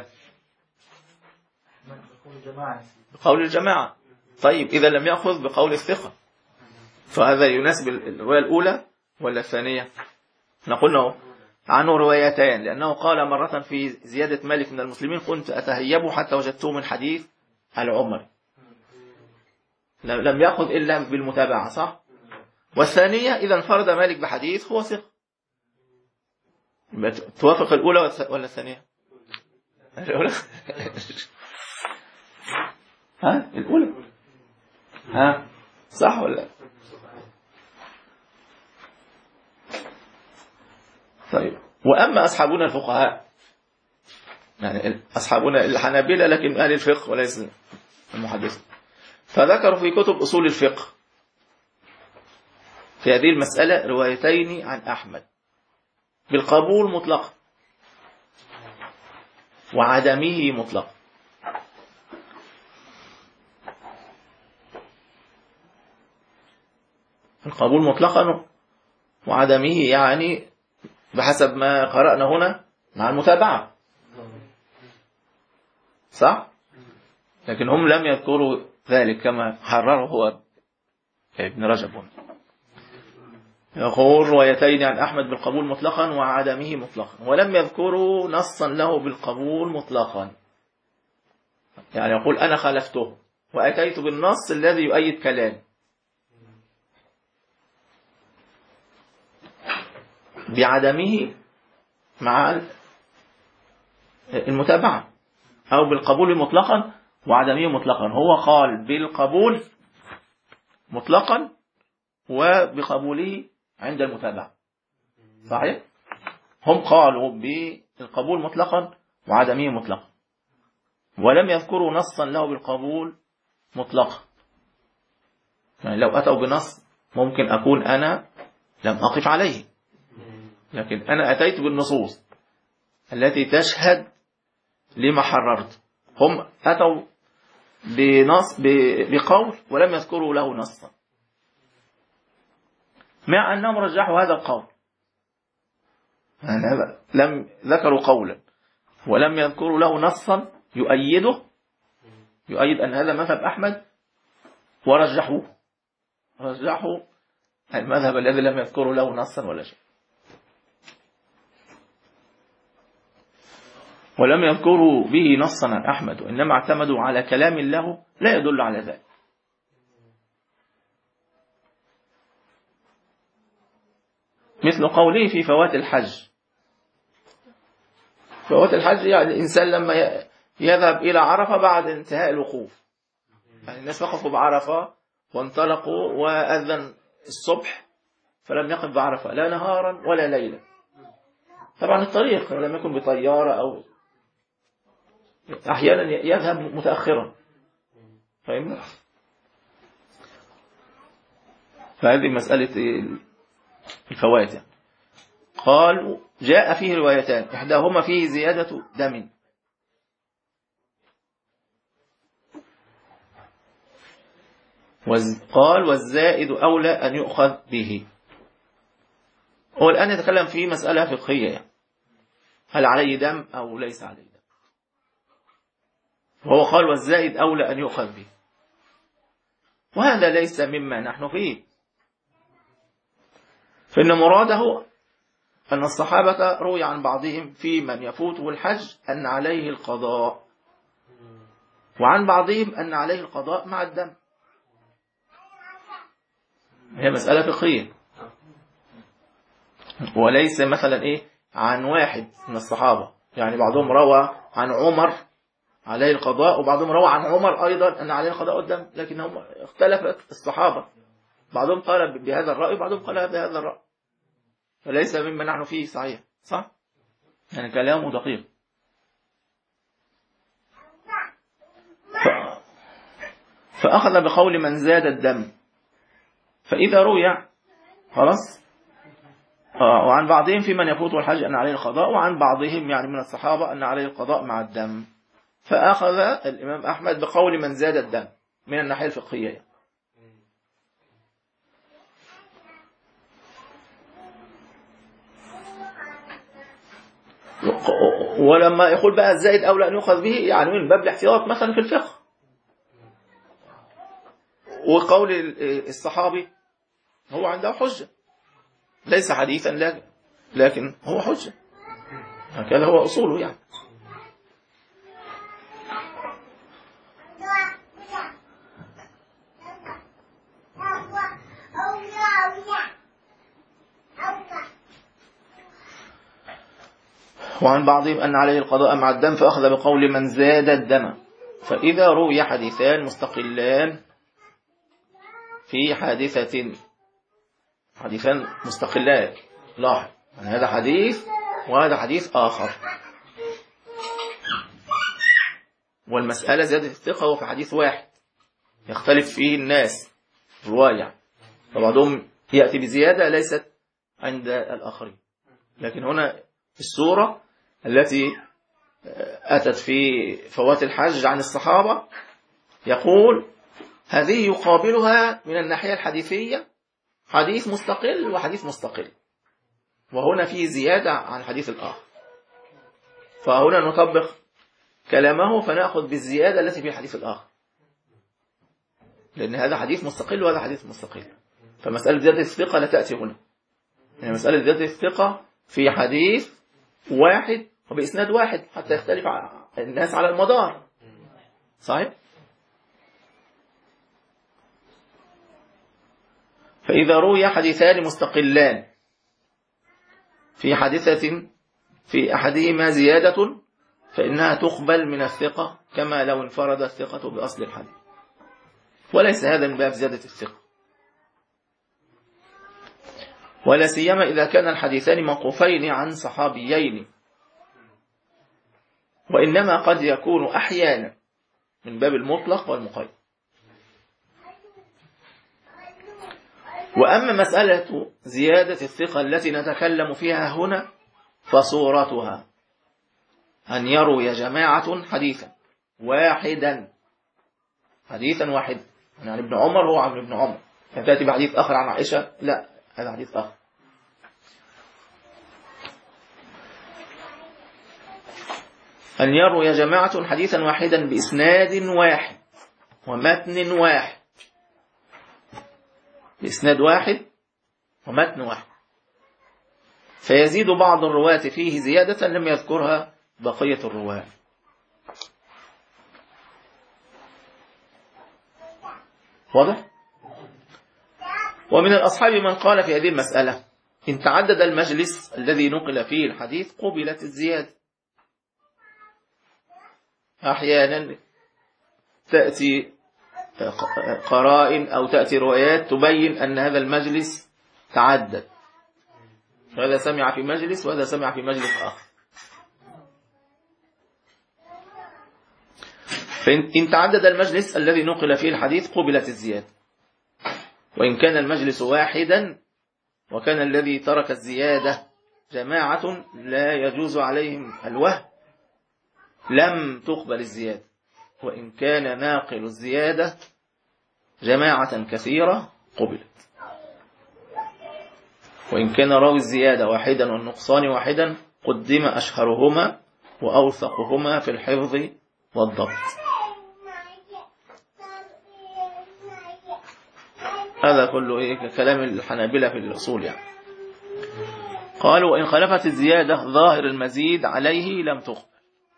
بقول الجماعة. طيب إذا لم يأخذ بقول الثقة فهذا يناسب الرواية الأولى ولا الثانية؟ نقول له عنه روايتان، لأنه قال مرة في زيادة مالك من المسلمين كنت أتهيبه حتى وجدته من حديث العمر، لم يأخذ إلا بالمتابعة، صح؟ والثانية إذا انفرد مالك بحديث هو ثقة. توافق الأولى ولا الثانية؟ الأولى ها الأولى ها صح ولا؟ طيب وأما أصحابنا الفقهاء يعني أصحابنا الحنابلة لكن أهل الفقه وليس المحدثين، فذكروا في كتب أصول الفقه في هذه المسألة روايتين عن أحمد بالقبول مطلقا وعدمه مطلقا. القبول مطلقا وعدمه يعني بحسب ما قرأنا هنا مع المتابعة، صح؟ لكن هم لم يذكروا ذلك كما حرره هو ابن رجب. يقول روايتين عن أحمد بالقبول مطلقا وعدمه مطلقا، ولم يذكروا نصا له بالقبول مطلقا، يعني يقول أنا خالفته وأتيت بالنص الذي يؤيد كلامي بعدمه مع المتابعة، أو بالقبول مطلقا وعدمه مطلقا. هو قال بالقبول مطلقا وبقبوله عند المتابعة، صحيح؟ هم قالوا بالقبول مطلقا وعدمه مطلقا ولم يذكروا نصا له بالقبول مطلقة. يعني لو أتوا بنص ممكن أكون أنا لم أقف عليه، لكن أنا أتيت بالنصوص التي تشهد لما حررت. هم أتوا بنص بقول ولم يذكروا له نصا، مع أنهم رجحوا هذا القول. يعني لم ذكروا قولا ولم يذكروا له نصا يؤيده، يؤيد أن هذا مذهب أحمد، ورجحوه، رجحوا المذهب الذي لم يذكروا له نصا ولا شيء، ولم يذكروا به نصا عن أحمد، وإنما اعتمدوا على كلام له لا يدل على ذلك. مثل قوله في فوات الحج. فوات الحج يعني الإنسان لما يذهب إلى عرفة بعد انتهاء الوقوف، يعني الناس وقفوا بعرفة وانطلقوا وأذن الصبح فلم يقف بعرفة لا نهارا ولا ليلا. طبعا الطريق لم يكن بطيارة أو أحيانا يذهب متأخرا، فهمنا؟ فهذه مسألة الفوات. يعني قال جاء فيه روايتان إحداهما فيه زيادة دم، قال والزائد أولى أن يؤخذ به. هو الآن يتكلم في مسألة فقهية، يعني هل عليه دم أو ليس عليه دم، وهو قال والزائد أولى أن يؤخذ به، وهذا ليس مما نحن فيه، فإن مراده أن الصحابة روي عن بعضهم في من يفوته الحج أن عليه القضاء، وعن بعضهم أن عليه القضاء مع الدم. هي مسألة فقهية، وليس مثلا إيه عن واحد من الصحابة. يعني بعضهم روى عن عمر عليه القضاء، وبعضهم روى عن عمر أيضا أن عليه القضاء والدم، لكنهم اختلفت الصحابة، بعضهم قال بهذا الرأي وبعضهم قال بهذا الرأي، فليس مما نحن فيه صحيح، صح؟ يعني كلامه دقيق. ف... فأخذ بقول من زاد الدم، فإذا روي خلاص. آه وعن بعضهم في من يفوت الحج أن عليه القضاء، وعن بعضهم يعني من الصحابة أن عليه القضاء مع الدم. فأخذ الإمام أحمد بقول من زاد الدم من الناحية الفقهية. ولما يقول بقى الزائد أولى أن يؤخذ به، يعني من باب الاحتياط مثلا في الفقه. وقول الصحابي هو عنده حجة، ليس حديثا لكن هو حجة، هكذا هو أصوله يعني. وعن بعضهم أن عليه القضاء مع الدم، فأخذ بقول من زاد الدم. فإذا روي حديثان مستقلان في حادثة، حديثان مستقلان، لاحظ يعني هذا حديث وهذا حديث آخر، والمسألة زيادة الثقة وفي حديث واحد يختلف فيه الناس رواية، فبعضهم يأتي بزيادة ليست عند الآخرين. لكن هنا السورة التي أتت في فوات الحج عن الصحابة يقول هذه يقابلها من الناحية الحديثية حديث مستقل وحديث مستقل، وهنا فيه زيادة عن الحديث الآخر، فهنا نطبق كلامه فنأخذ بالزيادة التي في الحديث الآخر، لأن هذا حديث مستقل وهذا حديث مستقل. فمسألة زيادة الثقة لا تأتي هنا، يعني مسألة زيادة الثقة في حديث واحد وبإسناد واحد حتى يختلف الناس على المدار، صحيح؟ فإذا روي حديثان مستقلان في حادثة في أحدهما زيادة فإنها تقبل من الثقة كما لو انفرد الثقة بأصل الحديث، وليس هذا من باب زيادة الثقة، ولا سيما إذا كان الحديثان موقوفين عن صحابيين، وإنما قد يكون أحيانا من باب المطلق والمقيد. وأما مسألة زيادة الثقة التي نتكلم فيها هنا فصورتها أن يروي جماعة حديثا واحدا حديثا واحدا يعني ابن عمر هو عن ابن عمر، تأتي بحديث آخر عن عائشة، لا هذا حديث آخر. أن يروي جماعة حديثا واحدا بإسناد واحد ومتن واحد، بإسناد واحد ومتن واحد، فيزيد بعض الرواة فيه زيادة لم يذكرها بقية الرواة. واضح؟ ومن الأصحاب من قال في هذه المسألة إن تعدد المجلس الذي نقل فيه الحديث قبلت الزيادة. أحيانا تأتي قرائن أو تأتي روايات تبين أن هذا المجلس تعدد، هذا سمع في مجلس وهذا سمع في مجلس آخر. فإن تعدد المجلس الذي نقل فيه الحديث قبلت الزيادة، وإن كان المجلس واحدا وكان الذي ترك الزيادة جماعة لا يجوز عليهم الوهم لم تقبل الزيادة، وإن كان ناقل الزيادة جماعة كثيرة قبلت، وإن كان راوي الزيادة واحدا والنقصان واحدا قدم أشهرهما وأوثقهما في الحفظ والضبط. هذا كله إيه كلام الحنابلة في الأصول يعني. قالوا وإن خلفت الزيادة ظاهر المزيد عليه لم تقبل،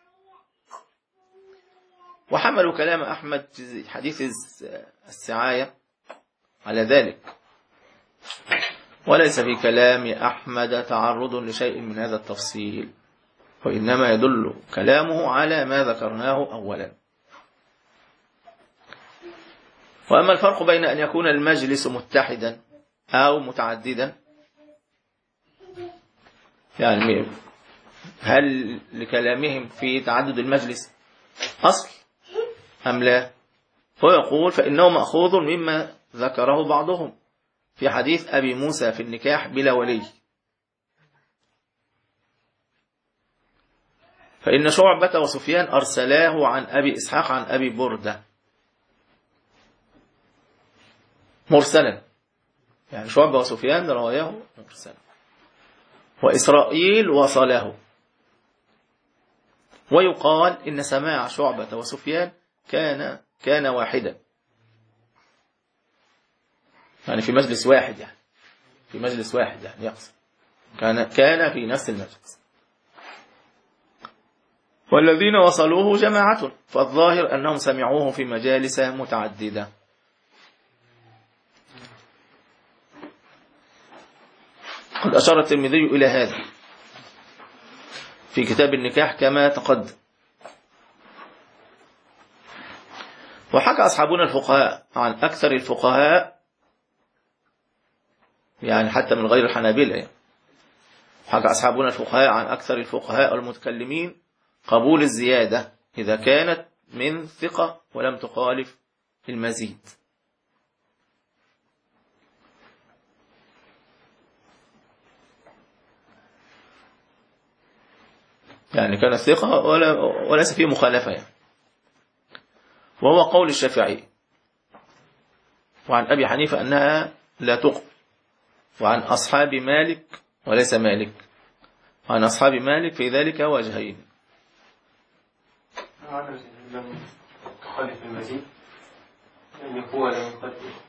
وحملوا كلام أحمد في حديث السعاية على ذلك، وليس في كلام أحمد تعرض لشيء من هذا التفصيل، وإنما يدل كلامه على ما ذكرناه أولا. وأما الفرق بين أن يكون المجلس متحدا أو متعددا، يعني هل لكلامهم في تعدد المجلس أصل أم لا؟ هو يقول فإنه مأخوذ مما ذكره بعضهم في حديث أبي موسى في النكاح بلا ولي، فإن شعبة وسفيان أرسلاه عن أبي إسحاق عن أبي بردة مرسلا، يعني شعبة وسفيان رواياه مرسلا، وإسرائيل وصله. ويقال إن سماع شعبة وسفيان كان كان واحدا، يعني في مجلس واحد، يعني في مجلس واحد يعني يقصد كان كان في نفس المجلس. والذين وصلوه جماعة، فالظاهر أنهم سمعوه في مجالس متعددة. قد أشار الترمذي إلى هذا في كتاب النكاح كما تقدم. وحكى أصحابنا الفقهاء عن أكثر الفقهاء، يعني حتى من غير الحنابلة، يعني حكى أصحابنا الفقهاء عن أكثر الفقهاء المتكلمين قبول الزيادة إذا كانت من ثقة ولم تخالف المزيد. يعني كانت ثقة ولا وليس فيه مخالفة يعني. وهو قول الشافعي، وعن أبي حنيفة أنها لا تقبل، وعن أصحاب مالك وليس مالك، وعن أصحاب مالك في ذلك وجهين.
لم تخالف المزيد يعني هو لم يخالف،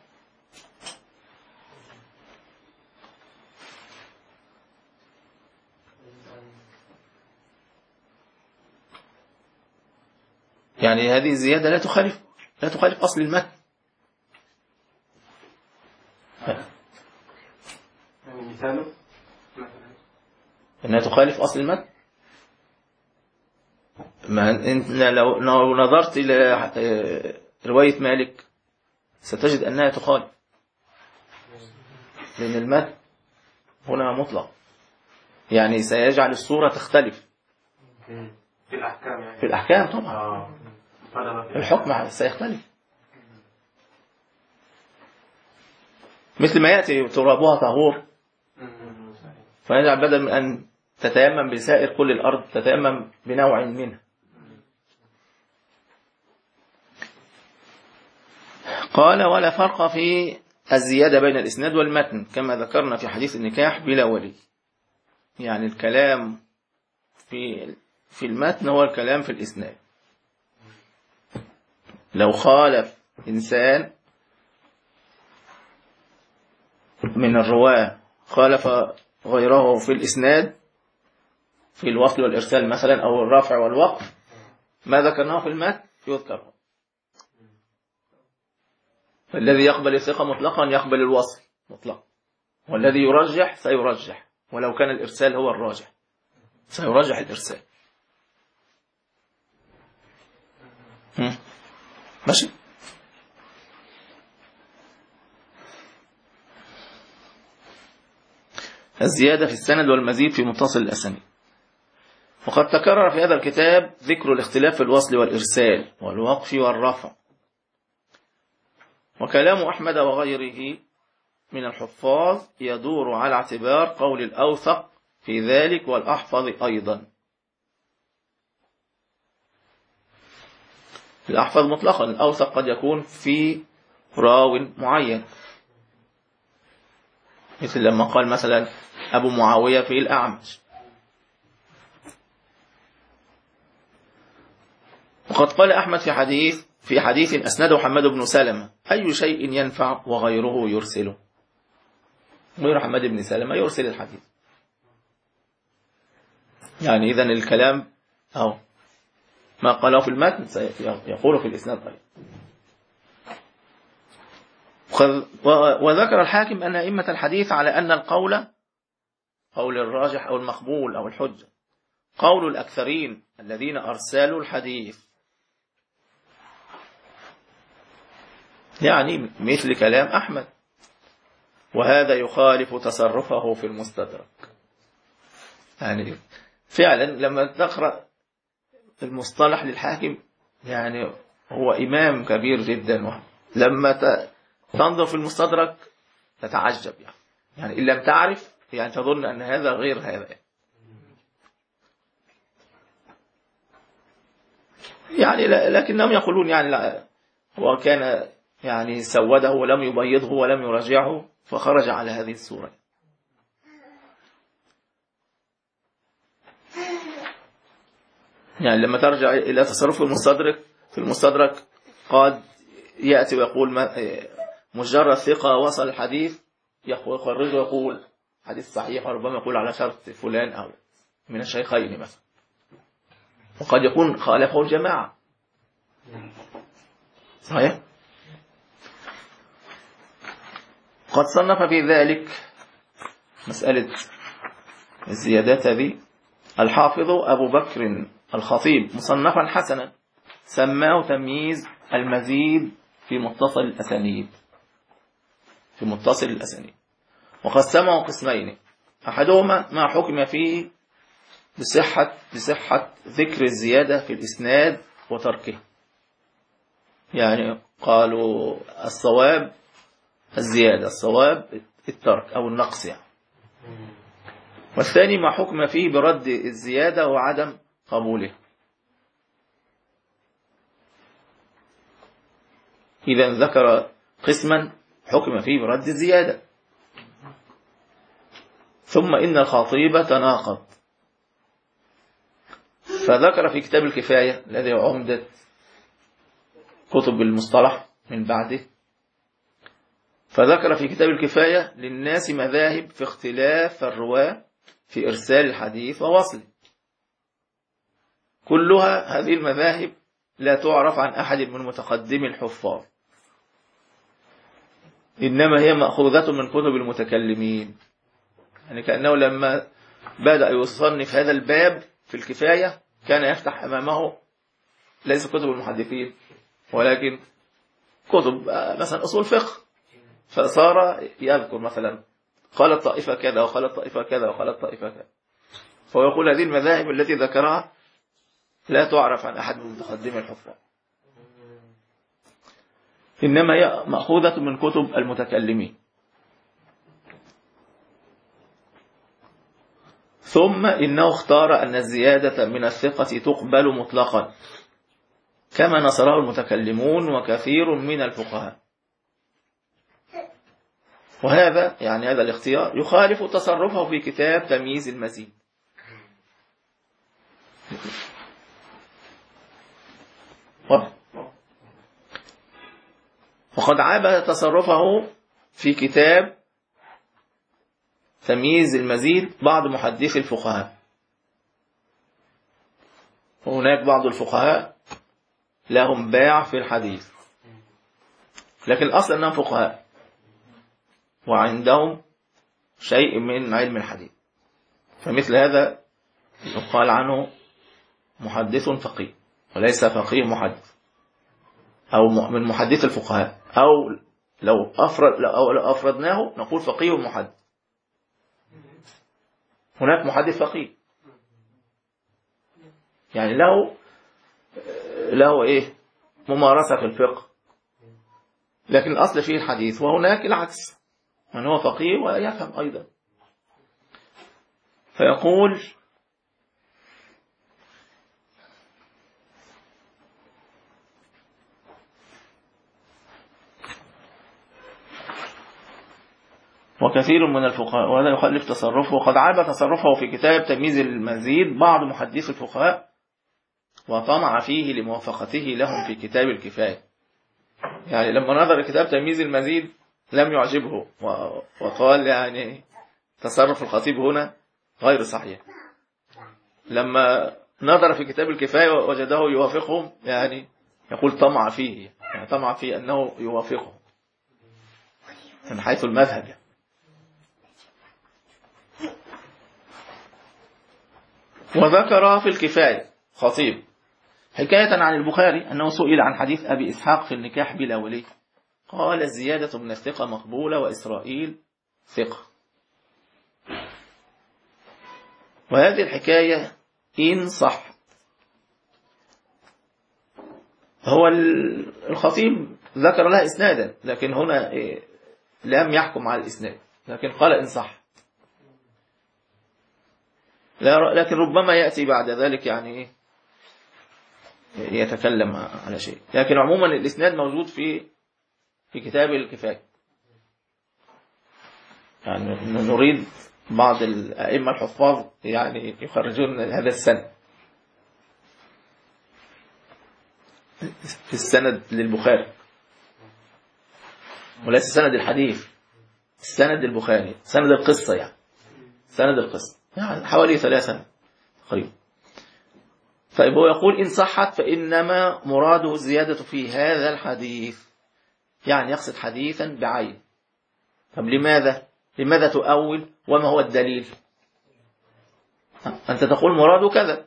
يعني هذه الزيادة لا تخالف لا تخالف أصل المتن،
يعني مثاله
أنها تخالف أصل المتن. ما أنت لو نظرت إلى رواية مالك ستجد أنها تخالف، لأن المتن هنا مطلق، يعني سيجعل الصورة تختلف
في الأحكام، يعني
في الأحكام طبعا الحكم سيختلف. مثل ما يأتي ترابها طهور، فيجعل بدل من أن تتيمم بسائر كل الأرض تتيمم بنوع منه. قال ولا فرق في الزيادة بين الإسناد والمتن كما ذكرنا في حديث النكاح بلا ولي. يعني الكلام في في المتن هو الكلام في الإسناد. لو خالف إنسان من الرواة خالف غيره في الإسناد في الوصل والإرسال مثلا أو الرفع والوقف، ما ذكرناه في المتن يذكر. فالذي يقبل الثقة مطلقا يقبل الوصل مطلقا، والذي يرجح سيرجح، ولو كان الإرسال هو الراجح سيرجح الإرسال. ماشي. الزيادة في السند والمزيد في متصل الأسانيد. وقد تكرر في هذا الكتاب ذكر الاختلاف في الوصل والإرسال والوقف والرفع. وكلام أحمد وغيره من الحفاظ يدور على اعتبار قول الأوثق في ذلك والأحفظ أيضا. الأحفظ مطلقا، الأوثق قد يكون في راو معين، مثل لما قال مثلا أبو معاوية في الأعمش. وقد قال أحمد في حديث في حديث أسنده حماد بن سلمة أي شيء ينفع وغيره يرسله. غير حماد بن سلمة يرسل الحديث. يعني إذن الكلام أو ما قاله في المتن يقوله في الإسناد أيضا. وذكر الحاكم أن أئمة الحديث على أن القول قول الراجح أو المقبول أو الحجة قول الأكثرين الذين أرسلوا الحديث، يعني مثل كلام أحمد، وهذا يخالف تصرفه في المستدرك. يعني فعلا لما تقرأ المصطلح للحاكم يعني هو إمام كبير جدا، لما تنظر في المستدرك تتعجب يعني, يعني إن لم تعرف يعني تظن أن هذا غير هذا. يعني لكنهم يقولون يعني لا هو كان يعني سوده ولم يبيضه ولم يراجعه فخرج على هذه الصورة. يعني لما ترجع إلى تصرف المستدرك في المستدرك قد يأتي ويقول مجرد ثقة وصل الحديث يخرجه ويقول حديث صحيح، وربما يقول على شرط فلان أو من الشيخين مثلا، وقد يكون خالفه الجماعة. صحيح. قد صنف في ذلك مسألة الزيادات هذه الحافظ أبو بكر الخطيب مصنفا حسنا سماه تمييز المزيد في متصل الأسانيد في متصل الأسانيد وقسمه قسمين، أحدهما ما حكم فيه بصحة بصحة ذكر الزيادة في الإسناد وتركه، يعني قالوا الصواب الزيادة، الصواب الترك أو النقص يعني. والثاني ما حكم فيه برد الزيادة وعدم قبوله. إذا ذكر قسما حكم فيه برد الزيادة. ثم إن الخطيب تناقض فذكر في كتاب الكفاية الذي عمدة كتب المصطلح من بعده، فذكر في كتاب الكفاية للناس مذاهب في اختلاف الرواة في إرسال الحديث ووصله، كلها هذه المذاهب لا تعرف عن أحد من متقدمي الحفاظ، إنما هي مأخوذة من كتب المتكلمين. يعني كأنه لما بدأ يصنف هذا الباب في الكفاية كان يفتح أمامه ليس كتب المحدثين ولكن كتب مثلا أصول فقه، فصار يذكر مثلا قال الطائفة كذا وقال الطائفة كذا وقال الطائفة كذا، فيقول هذه المذاهب التي ذكرها لا تعرف عن أحد من متقدمي الحفاظ، إنما هي مأخوذة من كتب المتكلمين. ثم إنه اختار أن الزيادة من الثقة تقبل مطلقا كما نصره المتكلمون وكثير من الفقهاء. وهذا يعني هذا الاختيار يخالف تصرفه في كتاب تمييز المزيد. وقد عاب تصرفه في كتاب تمييز المزيد بعض محدثي الفقهاء. وهناك بعض الفقهاء لهم باع في الحديث، لكن الأصل أنهم فقهاء وعندهم شيء من علم الحديث، فمثل هذا يقال عنه محدث فقيه وليس فقيه محدث، أو من محدث الفقهاء، أو لو أفرد أو لو أفردناه نقول فقيه محدث. هناك محدث فقيه يعني له له إيه ممارسة في الفقه، لكن الأصل فيه الحديث. وهناك العكس، من هو فقيه ويفهم أيضا. فيقول وكثير من الفقهاء، وهذا يخالف تصرفه. وقد عاب تصرفه في كتاب تمييز المزيد بعض محدثي الفقهاء وطمع فيه لموافقته لهم في كتاب الكفاية. يعني لما نظر كتاب تمييز المزيد لم يعجبه وقال يعني تصرف الخطيب هنا غير صحيح. لما نظر في كتاب الكفاية وجده يوافقهم يعني يقول طمع فيه، يعني طمع فيه أنه يوافقه من حيث المذهب يعني. وذكر في الكفاية خطيب حكاية عن البخاري أنه سئل عن حديث أبي إسحاق في النكاح بلا ولي، قال الزيادة من الثقة مقبولة وإسرائيل ثقة. وهذه الحكاية إن صح، هو الخطيب ذكر لها إسنادا، لكن هنا لم يحكم على الإسناد، لكن قال إن صح. لكن ربما يأتي بعد ذلك يعني يتكلم على شيء، لكن عموما الإسناد موجود في في كتاب الكفاية. يعني نريد بعض الأئمة الحفاظ يعني يخرجون هذا السند في السند للبخاري، وليس سند الحديث، السند البخاري، سند القصة يعني سند القصة يعني حوالي ثلاثة تقريبا. طيب هو يقول إن صحت فإنما مراده الزيادة في هذا الحديث، يعني يقصد حديثا بعين. طب لماذا لماذا تؤول وما هو الدليل؟ أنت تقول مراده كذا،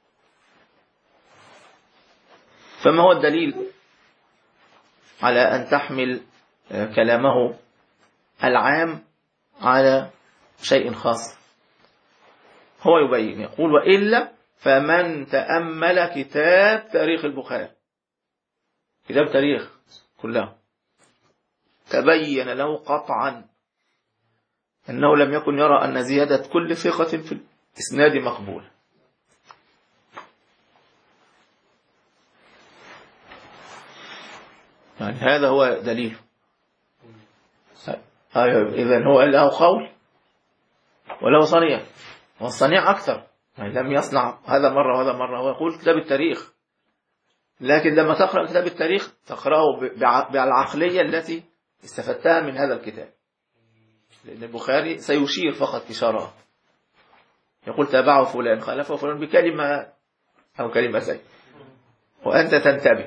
فما هو الدليل على أن تحمل كلامه العام على شيء خاص؟ هو يبين يقول وإلا فمن تأمل كتاب تاريخ البخاري، كتاب تاريخ كله، تبين له قطعا أنه لم يكن يرى أن زيادة كل ثقة في الإسناد مقبول. يعني هذا هو دليل. إذن هو له قول وله صنيع، والصنيع أكثر، يعني لم يصنع هذا مرة وهذا مرة. هو يقول كتاب التاريخ، لكن لما تقرأ كتاب التاريخ تقرأه بالعقلية التي استفدتها من هذا الكتاب، لأن البخاري سيشير فقط إشارة، يقول تابعه فلان خالفه فلان بكلمة أو كلمتين، وأنت تنتبه.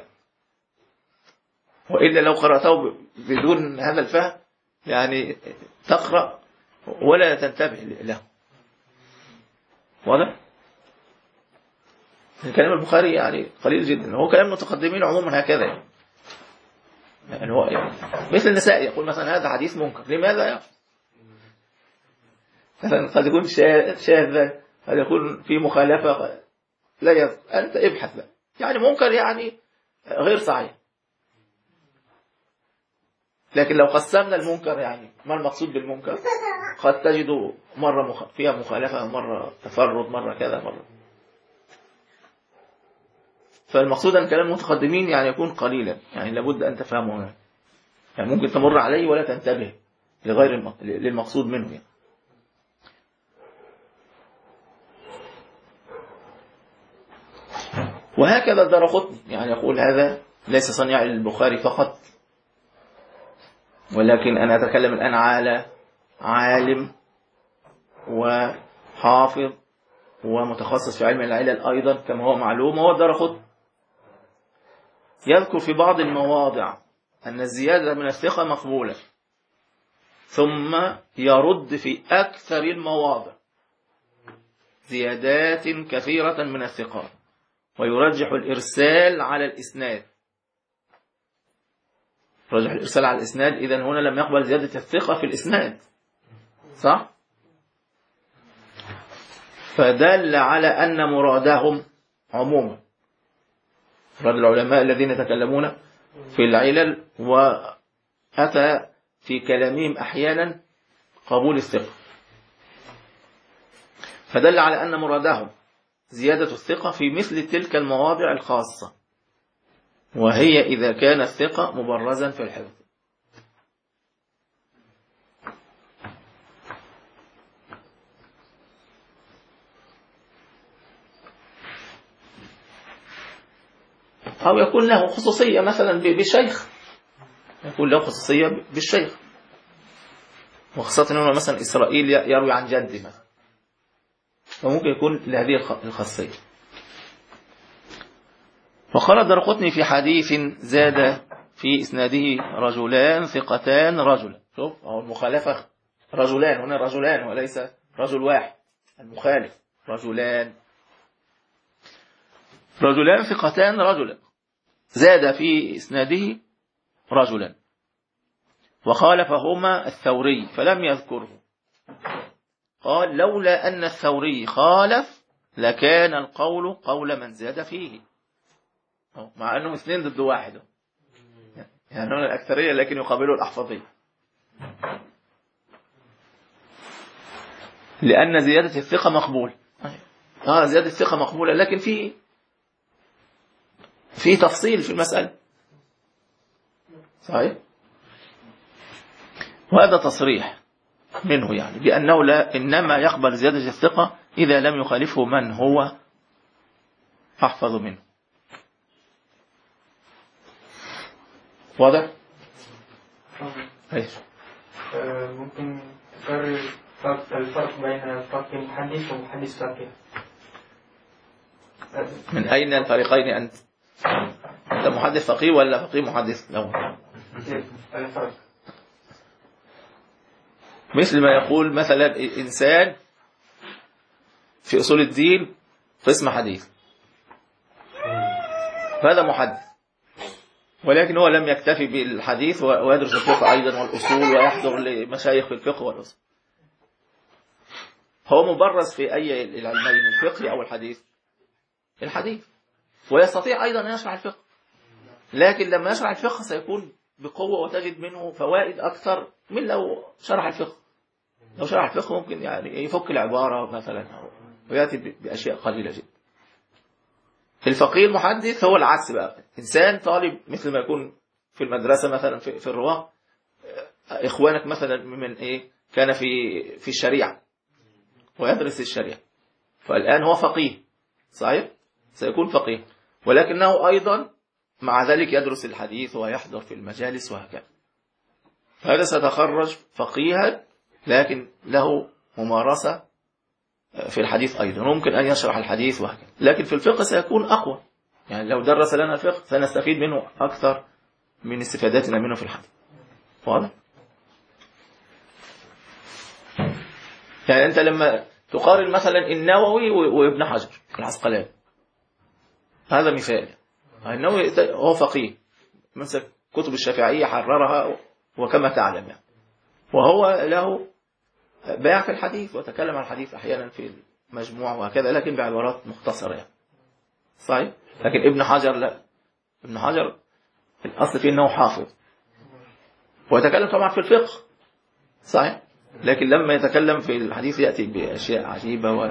وإلا لو قرأته بدون هذا الفهم يعني تقرأ ولا تنتبه له. واضح؟ كلام البخاري يعني قليل جدا، هو كلام المتقدمين عموما هكذا يعني. يعني هو يعني مثل النسائي يقول مثلا هذا حديث منكر، لماذا يعني؟ مثلا قد يكون شاذا، قد يكون في مخالفة، لا يف... أنت ابحث بقى. يعني منكر يعني غير صحيح، لكن لو قسمنا المنكر يعني ما المقصود بالمنكر؟ قد تجد مرة مخ... فيها مخالفة، مرة تفرد، مرة كذا، مرة. فالمقصود أن كلام المتقدمين يعني يكون قليلا، يعني لابد أن تفهمه، يعني ممكن تمر عليه ولا تنتبه لغير الم... للمقصود منه يعني. وهكذا الدارقطني يعني يقول هذا ليس صنيع البخاري فقط، ولكن أنا أتكلم الآن على عالم وحافظ ومتخصص في علم العلل أيضا كما هو معلوم، هو الدارقطني. يذكر في بعض المواضع أن الزيادة من الثقة مقبولة، ثم يرد في أكثر المواضع زيادات كثيرة من الثقات، ويرجح الإرسال على الإسناد. رجح الإرسال على الإسناد، إذن هنا لم يقبل زيادة الثقة في الإسناد، صح؟ فدل على أن مرادهم عموما، مراد العلماء الذين يتكلمون في العلل، وأتى في كلامهم أحيانا قبول الثقة، فدل على أن مرادهم زيادة الثقة في مثل تلك المواضع الخاصة، وهي إذا كان الثقة مبرزا في الحفظ. أو يكون له خصوصية مثلا بالشيخ، يكون له خصوصية بالشيخ، وخاصة أنه مثلا إسرائيل يروي عن جد مثلا، فممكن يكون لهذه الخاصية. وقال الدارقطني في حديث زاد في إسناده رجلان ثقتان رجلا. شوف أهو المخالفة رجلان، هنا رجلان وليس رجل واحد، المخالف رجلان رجلان ثقتان رجلا، زاد في إسناده رجلا، وخالفهما الثوري فلم يذكره. قال لولا أن الثوري خالف لكان القول قول من زاد فيه، مع أنهم اثنين ضد واحد، يعني هنا الأكثرية لكن يقابلوا الأحفظية، لأن زيادة الثقة مقبول. آه زيادة الثقة مقبولة، لكن في في تفصيل في المسألة، صحيح؟ وهذا تصريح منه يعني بأنه لا، إنما يقبل زيادة الثقة إذا لم يخالفه من هو أحفظ منه. واضح؟ ايش؟
ممكن تكرر الفرق بين فقيه محدث ومحدث فقيه.
من أين الفريقين أنت؟ أنت محدث فقيه ولا فقيه محدث؟ لو
الفرق
مثل ما يقول مثلا إنسان في أصول الدين قسم حديث، فهذا محدث، ولكن هو لم يكتفي بالحديث ويدرس الفقه أيضا والأصول ويحضر لمشايخ في الفقه والأصول. هو مبرز في أي العلمين، الفقه أو الحديث؟ الحديث، ويستطيع أيضا أن يشرح الفقه، لكن لما يشرح الفقه سيكون بقوة وتجد منه فوائد أكثر من لو شرح الفقه. لو شرح الفقه ممكن يعني يفك العبارة مثلا ويأتي بأشياء قليلة جدا. الفقيه المحدث هو العكس بقى، إنسان طالب مثل ما يكون في المدرسة مثلا في, في الرواة، إخوانك مثلا من إيه كان في في الشريعة ويدرس الشريعة، فالآن هو فقيه، صحيح؟ سيكون فقيه، ولكنه أيضا مع ذلك يدرس الحديث ويحضر في المجالس وهكذا، فهذا سيتخرج فقيها لكن له ممارسة في الحديث أيضا، ممكن أن يشرح الحديث وهكذا، لكن في الفقه سيكون أقوى، يعني لو درس لنا الفقه سنستفيد منه أكثر من استفادتنا منه في الحديث. واضح؟ يعني أنت لما تقارن مثلا النووي وابن حجر العسقلاني، هذا مثال، النووي هو فقيه مسك كتب الشافعية حررها وكما تعلم يعني، وهو له باع في الحديث وتكلم عن الحديث أحيانا في المجموع وهكذا، لكن بعبارات مختصرة يعني، صحيح؟ لكن ابن حجر لا، ابن حجر الأصل فيه أنه حافظ، ويتكلم طبعا في الفقه صحيح، لكن لما يتكلم في الحديث يأتي بأشياء عجيبة و...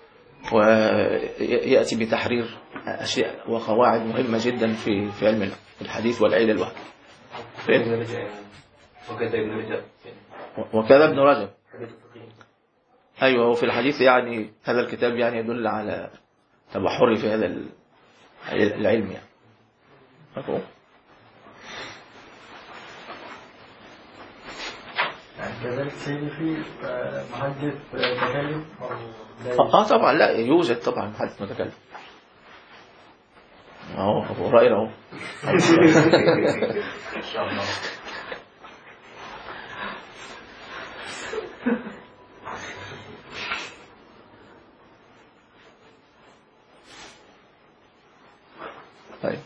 ويأتي بتحرير أشياء وقواعد مهمة جدا في في علم الحديث والعلل الوهم.
وكذا ابن رجب
وكذا ابن رجب أيوة. وفي الحديث يعني هذا الكتاب يعني يدل على تبحري في هذا العلم يعني. مفهوم؟
يعني كذلك سيدي في محدث متكلم
اه طبعا لا يوجد طبعا محدث متكلم. اهو ابو هريره اهو
ان شاء الله.
طيب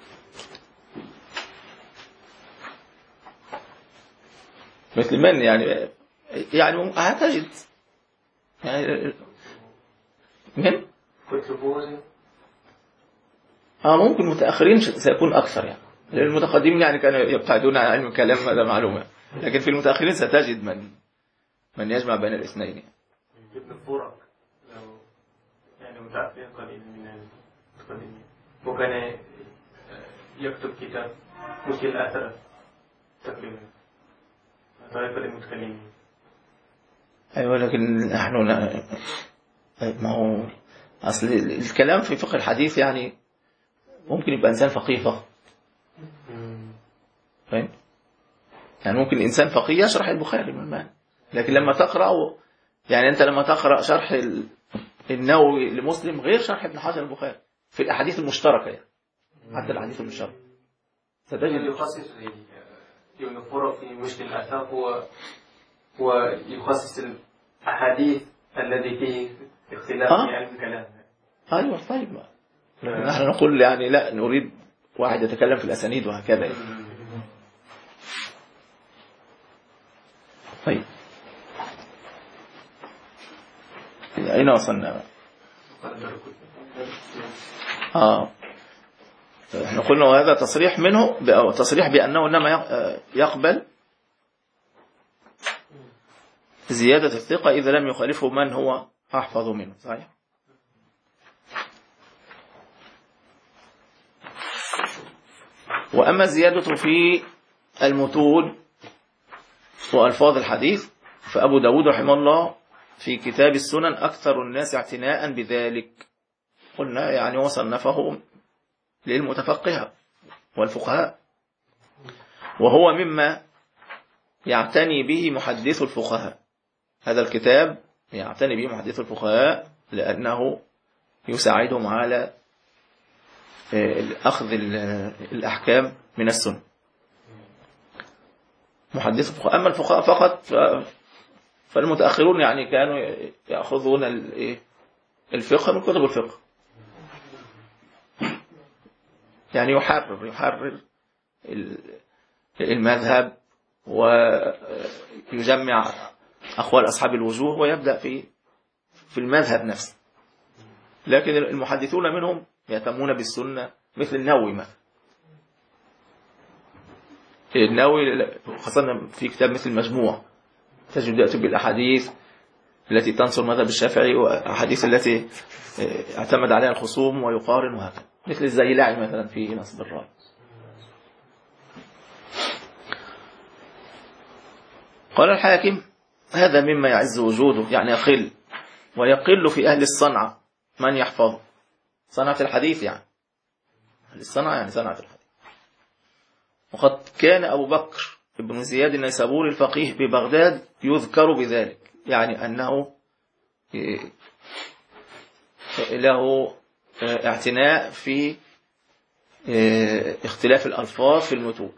مثل من يعني يعني هتجد يعني من
كتب
اه ممكن متأخرين سيكون أكثر يعني. المتقدمين يعني كانوا يبتعدون عن علم الكلام، هذا معلومة، لكن في المتأخرين ستجد من من يجمع بين الاثنين يعني.
ابن فرق لو يعني متعفي قليل من المتقدمين وكان يكتب كتاب مشكل الآثار تقريبا طريقة المتكلمين.
أيوة لكن نحن لا ما هو أصل الكلام في فقه الحديث يعني ممكن يبقى إنسان فقيه فقط، فاهم؟ يعني ممكن إنسان فقيه يشرح البخاري من المعنى، لكن لما تقرأ يعني أنت لما تقرأ شرح النووي لمسلم غير شرح ابن حجر البخاري في الأحاديث المشتركة يعني. حتى الأحاديث المشتركة
اللي يخصص ابن فرق في مشكل الآثار هو هو يخصص الأحاديث الذي فيه اختلاف
آه.
في علم الكلام.
أيوة طيب ما. نحن نقول يعني لا نريد واحد يتكلم في الأسانيد وهكذا يعني. طيب أين وصلنا؟ آه احنا قلنا وهذا تصريح منه أو تصريح بأنه إنما يقبل زيادة الثقة إذا لم يخالفه من هو أحفظ منه. صحيح. وأما الزيادة في المتون وألفاظ الحديث فأبو داود رحمه الله في كتاب السنن أكثر الناس اعتناء بذلك. قلنا يعني وصنفه للمتفقهة والفقهاء، وهو مما يعتني به محدث الفقهاء. هذا الكتاب يعتني به محدث الفقهاء لأنه يساعدهم على أخذ الأحكام من السنة. محدث الفقهاء. أما الفقهاء فقط فالمتأخرون يعني كانوا يأخذون الفقه من كتب الفقه، يعني يحرر يحرر المذهب ويجمع أقوال أصحاب الوجوه ويبدأ في في المذهب نفسه. لكن المحدثون منهم يهتمون بالسنة مثل النووي مثلا. النووي خاصة في كتاب مثل المجموع تجد يأتي بالأحاديث التي تنصر مذهب الشافعي وأحاديث التي اعتمد عليها الخصوم ويقارن وهكذا، مثل الزيلاعي مثلا في نصب الراي. قال الحاكم هذا مما يعز وجوده، يعني يقل ويقل في أهل الصنعة من يحفظ صنعة الحديث، يعني أهل الصنعة يعني صنعة الحديث. وقد كان أبو بكر ابن زياد النيسابوري الفقيه ببغداد يذكر بذلك، يعني أنه له اعتناء في اختلاف الألفاظ في المتون.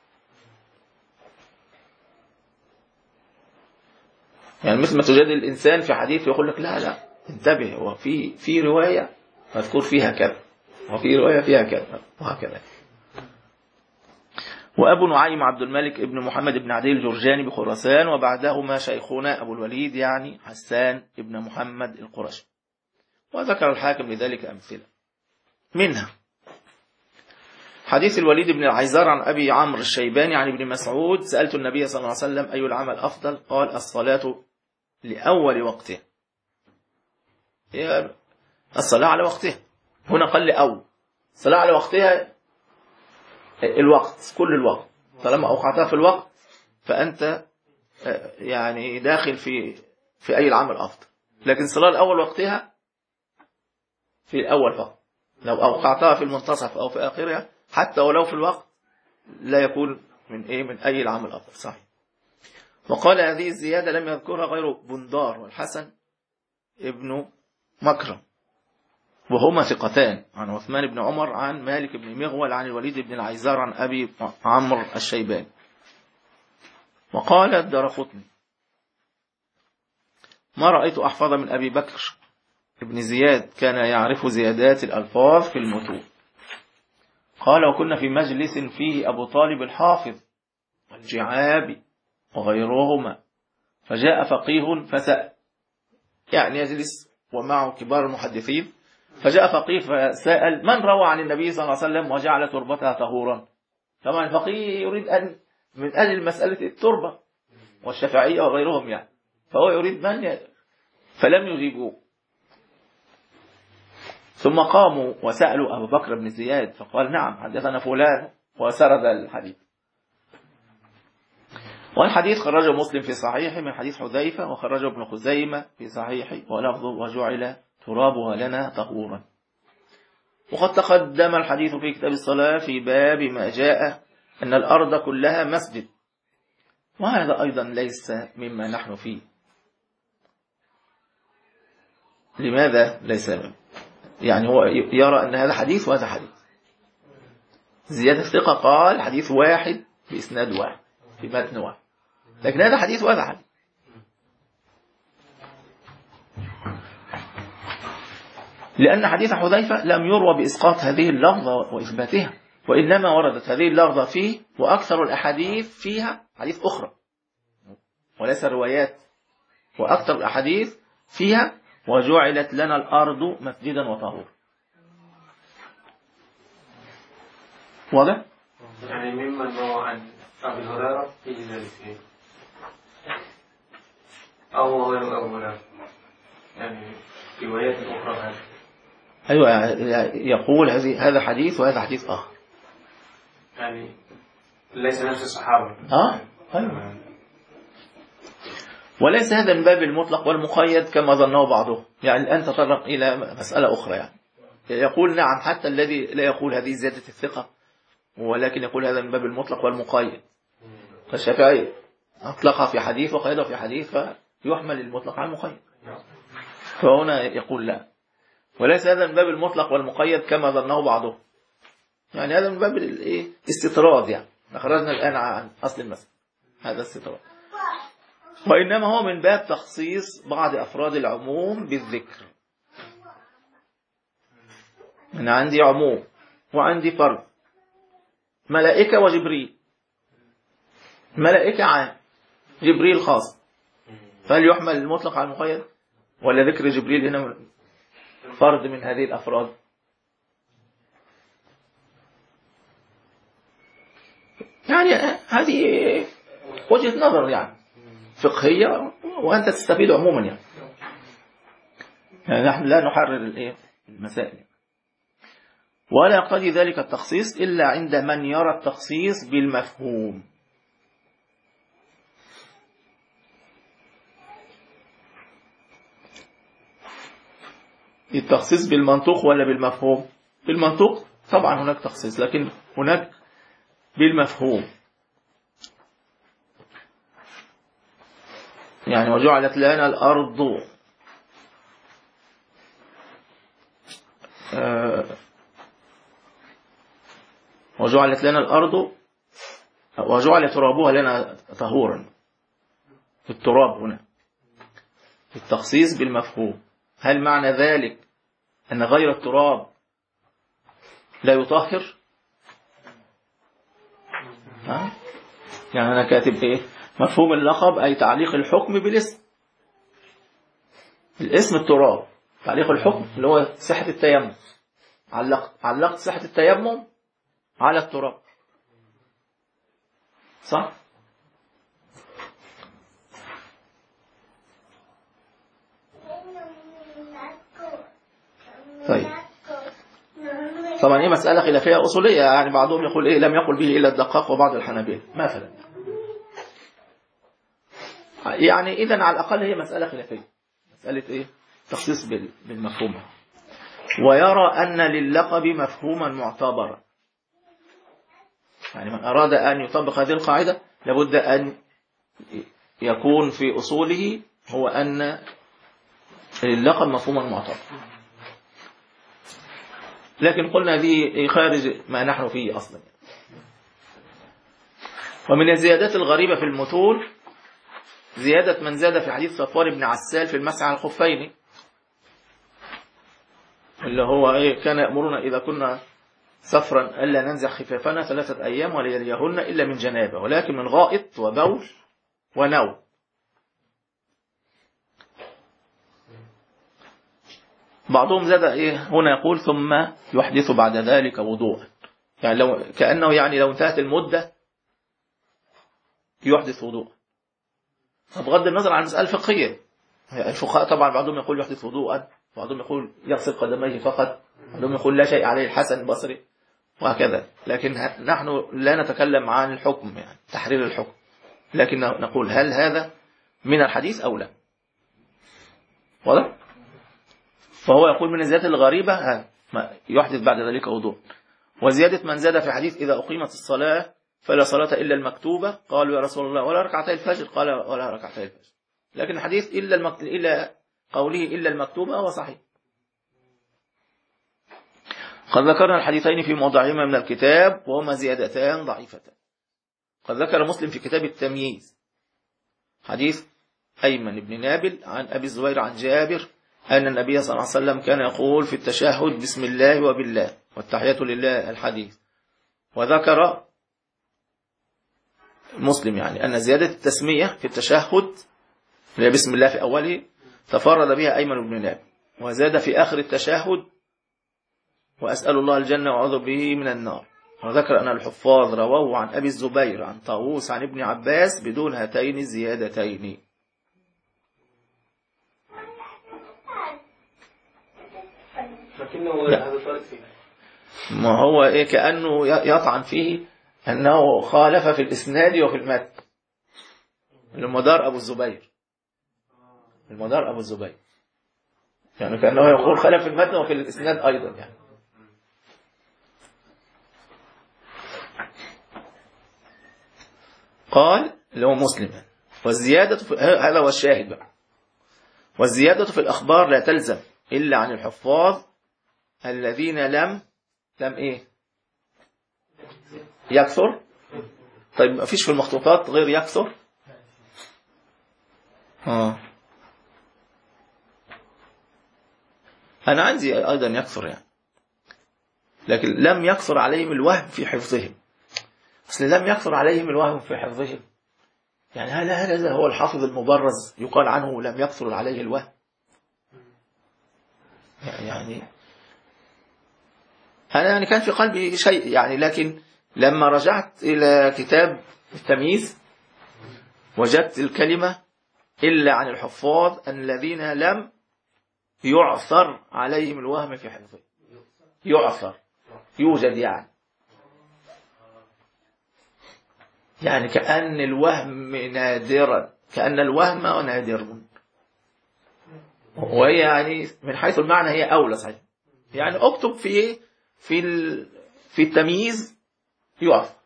يعني مثل ما تجادل الإنسان في حديث يقول لك لا لا انتبه، هو في في رواية مذكور فيها كذا وفي رواية فيها كذا وهكذا. وأبو نعيم عبد الملك ابن محمد بن عدي الجرجاني بخراسان، وبعدهما شيخنا أبو الوليد يعني حسان ابن محمد القرشي. وذكر الحاكم لذلك أمثلة منها حديث الوليد بن العيزار عن أبي عمرو الشيباني عن ابن مسعود: سألت النبي صلى الله عليه وسلم أي العمل أفضل؟ قال: الصلاة لأول وقتها. هي الصلاة على وقتها، هنا قال لأول. الصلاة على وقتها الوقت، كل الوقت، طالما أوقعتها في الوقت فأنت يعني داخل في في أي العمل أفضل. لكن الصلاة الأول وقتها في الأول فقط، لو أوقعتها في المنتصف أو في آخرها حتى ولو في الوقت لا يكون من إيه من أي العمل أفضل. صحيح. وقال هذه الزيادة لم يذكرها غير بندار والحسن ابن مكرم، وهما ثقتان، عن عثمان بن عمر عن مالك بن مغول عن الوليد بن العيزار عن أبي عمرو الشيباني. وقال الدارقطني: ما رأيت أحفظ من أبي بكر ابن زياد، كان يعرف زيادات الألفاظ في المتون. قال: وكنا في مجلس فيه أبو طالب الحافظ والجعابي وغيرهما، فجاء فقيه فسأل، يعني يجلس ومعه كبار المحدثين، فجاء فقيه فسأل: من روى عن النبي صلى الله عليه وسلم وجعل تربتها طهورا؟ طبعا الفقيه يريد أن من أجل مسألة التربة، والشافعية وغيرهم يعني، فهو يريد من ي... فلم يجيبوه. ثم قاموا وسألوا أبو بكر بن زياد فقال: نعم حدثنا فلان، وسرد الحديث. والحديث خرجه مسلم في صحيحه من حديث حذيفة، وخرجه ابن خزيمة في صحيحه ولفظه: وجعل ترابها لنا طهورا. وقد تقدم الحديث في كتاب الصلاة في باب ما جاء أن الأرض كلها مسجد، وهذا أيضا ليس مما نحن فيه. لماذا ليس مما؟ يعني هو يرى أن هذا حديث وهذا حديث. زيادة الثقة قال حديث واحد بإسناد واحد في متن واحد، لكن هذا حديث وهذا حديث. لأن حديث حذيفة لم يروى بإسقاط هذه اللفظة وإثباتها، وإنما وردت هذه اللفظة فيه، وأكثر الأحاديث فيها حديث أخرى وليس الروايات، وأكثر الأحاديث فيها: وجعلت لنا الأرض مسجدا وطهورا. واضح؟
يعني ممن روى عن أبي هريرة في ذلك أو غير أبو هريرة، يعني روايات أخرى هذه.
أيوة، يقول هذا حديث وهذا حديث آخر،
يعني ليس نفس الصحابة.
آه أيوة. وليس هذا من باب المطلق والمقيد كما ظنه بعضهم، يعني الآن تطرق إلى مسألة أخرى. يعني يقول نعم حتى الذي لا يقول هذه زيادة الثقة، ولكن يقول هذا من باب المطلق والمقيد. فالشافعي أطلقها في حديث وقيدها في حديث، فيحمل المطلق على المقيد. فهنا يقول لا، وليس هذا من باب المطلق والمقيد كما ظنه بعضهم، يعني هذا من باب الاستطراد. يعني أخرجنا الآن عن أصل المسألة هذا استطراد، وإنما هو من باب تخصيص بعض أفراد العموم بالذكر. أنا عندي عموم وعندي فرد، ملائكة وجبريل. ملائكة عام، جبريل خاص، فهل يحمل المطلق على المقيد، ولا ذكر جبريل هنا فرد من هذه الأفراد؟ يعني هذه وجهة نظر يعني فقهية، وأنت تستفيد عموما. يعني, يعني نحن لا نحرر الايه المسائل، ولا يقتضي ذلك التخصيص إلا عند من يرى التخصيص بالمفهوم. التخصيص بالمنطوق ولا بالمفهوم؟ بالمنطوق طبعا هناك تخصيص، لكن هناك بالمفهوم. يعني وجعلت لنا الأرض آه وجعلت لنا الأرض وجعل ترابها لنا طهورا. التراب هنا التخصيص بالمفهوم. هل معنى ذلك أن غير التراب لا يطهر؟ ها؟ يعني أنا كاتب إيه؟ مفهوم اللقب أي تعليق الحكم بالاسم. الاسم التراب، تعليق الحكم اللي هو صحة التيمم. علقت علقت صحة التيمم على التراب. صح؟ طيب طبعا هي مسألة خلافية أصولية، يعني بعضهم يقول إيه لم يقل به إلا الدقاق وبعض الحنابلة مثلا، يعني إذن على الأقل هي مسألة خلافية، مسألة إيه تخصيص بالمفهوم، ويرى أن لللقب مفهوما معتبرا، يعني من أراد أن يطبق هذه القاعدة لابد أن يكون في أصوله هو أن اللقب مفهوما معتبرا، لكن قلنا دي خارج ما نحن فيه أصلا. ومن الزيادات الغريبة في المتون زيادة من زاد في حديث صفوان بن عسال في المسح على الخفين، اللي هو إيه كان يأمرنا إذا كنا سفرا ألا ننزع خفافنا ثلاثة أيام وليليهن إلا من جنابة، ولكن من غائط وبول ونوم. بعضهم زاد إيه هنا يقول ثم يحدث بعد ذلك وضوءا، يعني لو كأنه يعني لو انتهت المدة يحدث وضوءا، بغض النظر عن المسألة الفقهية. الفقهاء طبعا بعضهم يقول يحدث وضوءا، بعضهم يقول يغسل قدميه فقط، بعضهم يقول لا شيء عليه الحسن البصري وهكذا، لكن نحن لا نتكلم عن الحكم يعني تحرير الحكم، لكن نقول هل هذا من الحديث أو لا. واضح؟ فهو يقول من الزيادات الغريبة يحدث بعد ذلك وضوء. وزيادة من زاد في حديث إذا أقيمت الصلاة فلا صلاة إلا المكتوبة، قالوا يا رسول الله ولا ركعتي الفجر، قال ولا ركعتي الفجر، لكن الحديث إلا المكت... إلا قوله إلا المكتوبة هو صحيح. قد ذكرنا الحديثين في موضعهما من الكتاب وهما زيادتان ضعيفتان. قد ذكر مسلم في كتاب التمييز حديث أيمن بن نابل عن أبي الزبير عن جابر أن النبي صلى الله عليه وسلم كان يقول في التشهد بسم الله وبالله والتحيات لله الحديث. وذكر مسلم يعني أن زيادة التسمية في التشهد بسم الله في أوله تفرد بها أيمن بن نابل، وزاد في آخر التشهد وأسأل الله الجنة وأعوذ به من النار. وذكر أن الحفاظ رواه عن أبي الزبير عن طاووس عن ابن عباس بدون هاتين الزيادتين. ما هو إيه كأنه يطعن فيه أنه خالف في الإسناد وفي المتن، المدار أبو الزبير، المدار أبو الزبير يعني كأنه يقول خالف في المتن وفي الإسناد أيضا يعني. قال اللي هو مسلم والزيادة في... هذا هو الشاهد بقى. والزيادة في الأخبار لا تلزم إلا عن الحفاظ الذين لم لم إيه يكثر. طيب ما فيش في المخطوطات غير يكثر. آه. أنا عندي أيضا يكثر يعني، لكن لم يكثر عليهم الوهم في حفظهم. أصل لم يكثر عليهم الوهم في حفظهم يعني هل هذا هو الحافظ المبرز يقال عنه لم يكثر عليه الوهم؟ يعني أنا يعني كان في قلبي شيء يعني، لكن لما رجعت إلى كتاب التمييز وجدت الكلمة إلا عن الحفاظ الذين لم يعثر عليهم الوهم في حفظه. يعثر يوجد يعني يعني كأن الوهم نادرا، كأن الوهم نادر، وهي يعني من حيث المعنى هي أولى صحيح. يعني اكتب في في في التمييز يعثر.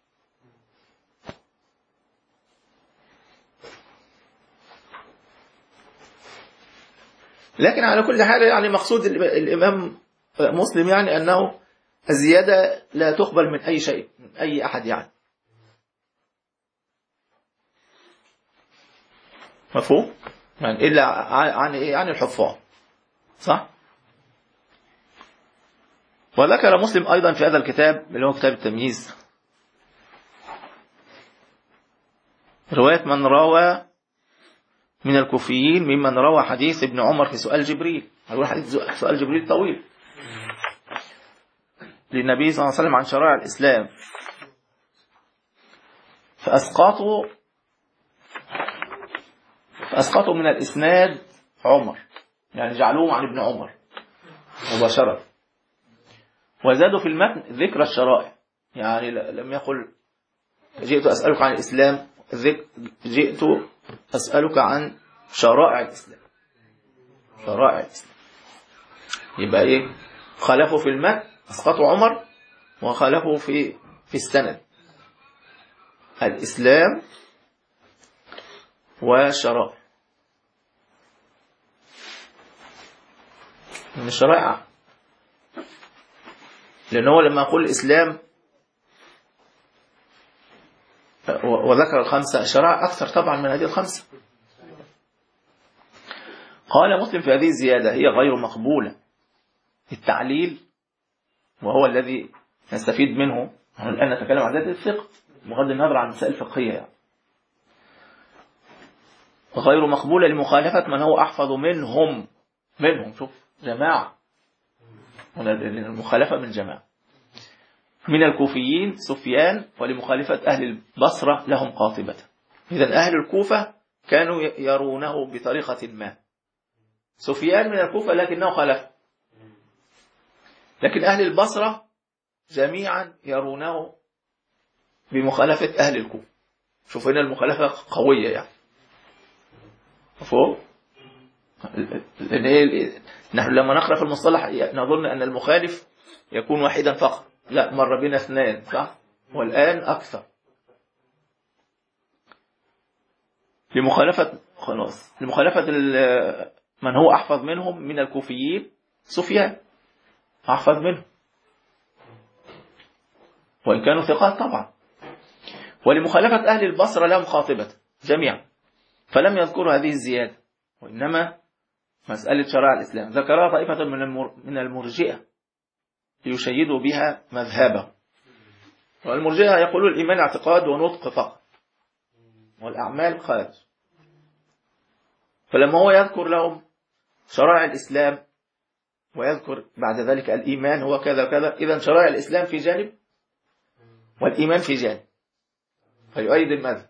لكن على كل حال يعني مقصود الإمام مسلم يعني أنه الزيادة لا تقبل من أي شيء من أي أحد يعني. مفهوم؟ يعني إلا عن إيه؟ عن الحفاظ. صح؟ وذكر مسلم أيضا في هذا الكتاب اللي هو كتاب التمييز رواية من روى من الكوفيين ممن روى حديث ابن عمر في سؤال جبريل. هقول حديث سؤال جبريل طويل، للنبي صلى الله عليه وسلم عن شرائع الإسلام، فأسقطوا فأسقطوا من الإسناد عمر، يعني جعلوهم عن ابن عمر مباشرة، وزادوا في المتن ذكر الشرائع، يعني لم يقل جئت أسألك عن الإسلام، جئت أسألك عن شرائع الإسلام، شرائع الإسلام. يبقى إيه؟ خالفوا في المتن، أسقطوا عمر، وخالفوا في في السند، الإسلام والشرائع. من الشرائع، لأنه هو لما يقول الإسلام وذكر الخمسة، الشرائع أكثر طبعا من هذه الخمسة. قال مسلم في هذه الزيادة هي غير مقبولة. التعليل وهو الذي نستفيد منه، الآن نتكلم عن ذات الفقه بغض النظر عن المسائل الفقهية، يعني غير مقبولة لمخالفة من هو أحفظ منهم منهم شوف جماعة، المخالفة من جماعة من الكوفيين سفيان، ولمخالفة أهل البصرة لهم قاطبة. إذن أهل الكوفة كانوا يرونه بطريقة ما، سفيان من الكوفة لكنه خالف، لكن أهل البصرة جميعا يرونه بمخالفة أهل الكوفة. شوف هنا المخالفة قوية، يعني مفهوم؟ نحن لما نقرأ في المصطلح نظن أن المخالف يكون واحدا فقط، لا، مر بنا اثنان، صح؟ والآن أكثر. لمخالفة خلاص لمخالفة من هو أحفظ منهم من الكوفيين سفيان أحفظ منه، وإن كانوا ثقات طبعا. ولمخالفة أهل البصرة لهم خاطبة جميعا، فلم يذكروا هذه الزيادة، وإنما مسألة شرائع الإسلام ذكرها طائفة من المرجئة ليشيدوا بها مذهبه. والمرجئة يقولون الإيمان اعتقاد ونطق فقط، والأعمال خارج. فلما هو يذكر لهم شرائع الإسلام ويذكر بعد ذلك الإيمان هو كذا كذا، إذن شرائع الإسلام في جانب والإيمان في جانب، فيؤيد المذهب.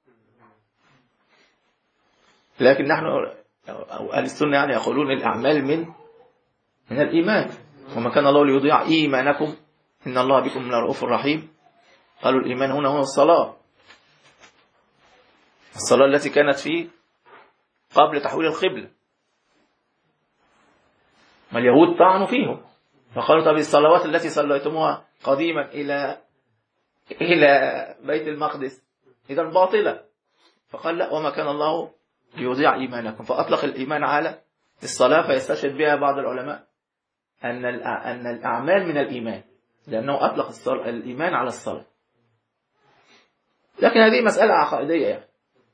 لكن نحن أو أهل السنة يعني يقولون الأعمال من من الإيمان، وما كان الله ليضيع إيمانكم إن الله بكم لرؤوف رحيم. قالوا الإيمان هنا هو الصلاة، الصلاة التي كانت فيه قبل تحويل القبلة، ما اليهود طعنوا فيهم فقالوا طب الصلوات التي صليتموها قديما إلى إلى بيت المقدس إذا باطلة، فقال لا، وما كان الله ليضيع إيمانكم، فأطلق الإيمان على الصلاة. فيستشهد بها بعض العلماء أن أن الأعمال من الإيمان، لأنه أطلق الإيمان على الصلاة. لكن هذه مسألة عقائدية يعني.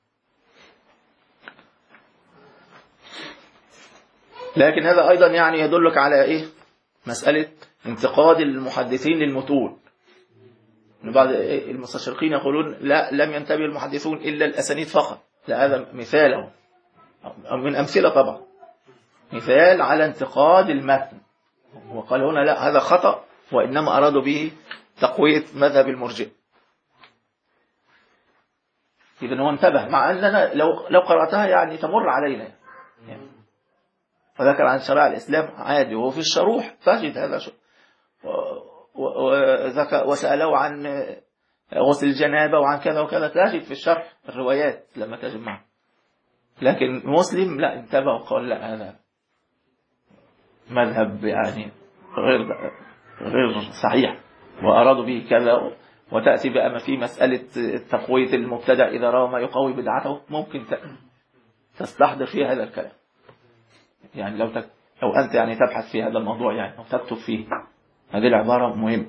لكن هذا أيضا يعني يدلك على إيه؟ مسألة انتقاد المحدثين للمتون. بعض المستشرقين يقولون لا، لم ينتبه المحدثون إلا الأسانيد فقط. لا، هذا مثال أو من أمثلة طبعا، مثال على انتقاد المتن. وقال هنا لا، هذا خطأ، وإنما أرادوا به تقوية مذهب المرجئة. إذن هو انتبه، مع أننا لو لو قرأتها يعني تمر علينا يعني. وذكر عن شرائع الإسلام عادي، وهو في الشروح تجد هذا شو وسألوا عن غسل الجنابة وعن كذا وكذا، تجد في الشرح الروايات لما تجمع. لكن مسلم لا، انتبه وقال لا، هذا مذهب يعني غير غير صحيح، وأرادوا به كذا. وتأتي بقى ما في مسألة تقوية المبتدع إذا رأى ما يقوي بدعته، ممكن تستحضر فيه هذا الكلام. يعني لو تك... لو أنت يعني تبحث في هذا الموضوع يعني، أو تكتب فيه هذه العبارة مهمة.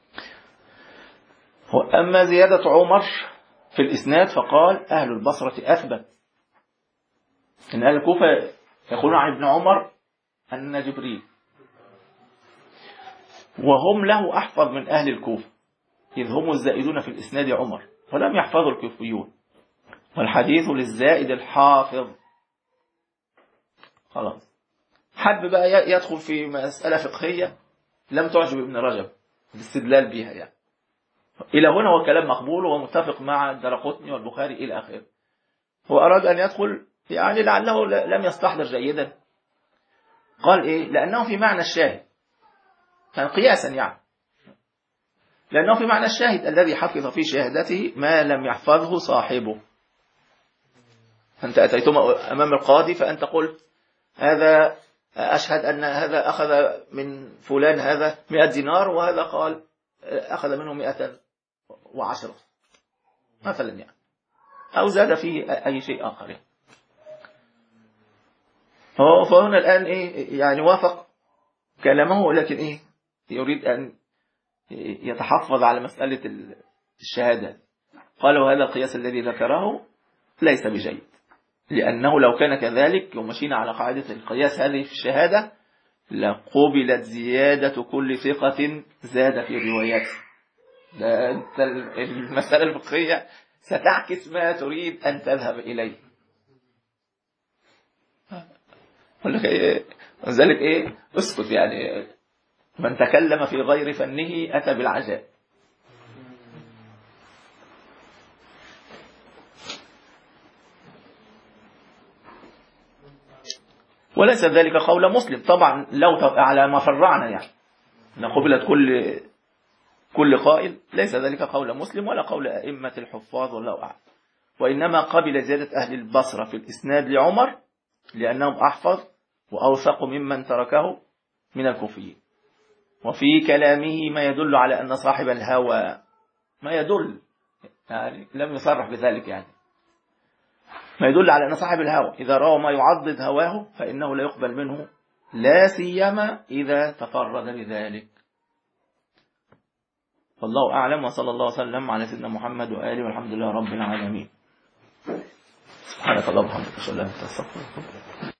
أما زيادة عمر في الإسناد فقال أهل البصرة أثبت إن أهل الكوفة يقولون عن ابن عمر أن جبريل، وهم له أحفظ من أهل الكوفة، إذ هم الزائدون في الإسناد عمر، ولم يحفظوا الكوفيون، والحديث للزائد الحافظ. خلاص، حب بقى يدخل في مسألة فقهية لم تعجب ابن رجب، الاستدلال بها يعني. إلى هنا هو كلام مقبول ومتفق مع الدارقطني والبخاري إلى آخره. هو أراد أن يدخل يعني لعله لم يستحضر جيدا، قال إيه؟ لأنه في معنى الشاهد، كان قياسا يعني، لأنه في معنى الشاهد الذي حفظ في شهادته ما لم يحفظه صاحبه. أنت أتيتم أمام القاضي فأنت قلت هذا أشهد أن هذا أخذ من فلان هذا مئة دينار وهذا قال أخذ منه مئة وعشرة مثلا يعني، أو زاد فيه أي شيء آخر يعني. فهنا الآن إيه يعني وافق كلامه، لكن إيه يريد أن يتحفظ على مسألة الشهادة. قالوا هذا القياس الذي ذكره ليس بجيد، لأنه لو كان كذلك ومشينا على قاعدة القياس هذه في الشهادة لقبلت زيادة كل ثقة زاد في رواياته. ده أنت المسألة الفقهية ستعكس ما تريد أن تذهب إليه. أقول لك إيه ذلك إيه اسكت يعني، من تكلم في غير فنه أتى بالعجاب. وليس ذلك قول مسلم طبعا، لو على ما فرعنا يعني نقبلت كل كل قائل، ليس ذلك قول مسلم ولا قول أئمة الحفاظ والله أعلم. وإنما قبل زيادة أهل البصرة في الإسناد لعمر لأنهم أحفظ وأوثق ممن تركه من الكوفيين. وفي كلامه ما يدل على أن صاحب الهوى، ما يدل يعني لم يصرح بذلك يعني، ما يدل على أن صاحب الهوى إذا رأى ما يعضد هواه فإنه لا يقبل منه، لا سيما إذا تفرد بذلك. والله أعلم، وصلى الله وسلم على سيدنا محمد وآله والحمد لله رب العالمين. سبحانك اللهم وبحمدك أشهد أن لا إله إلا أنت أستغفرك.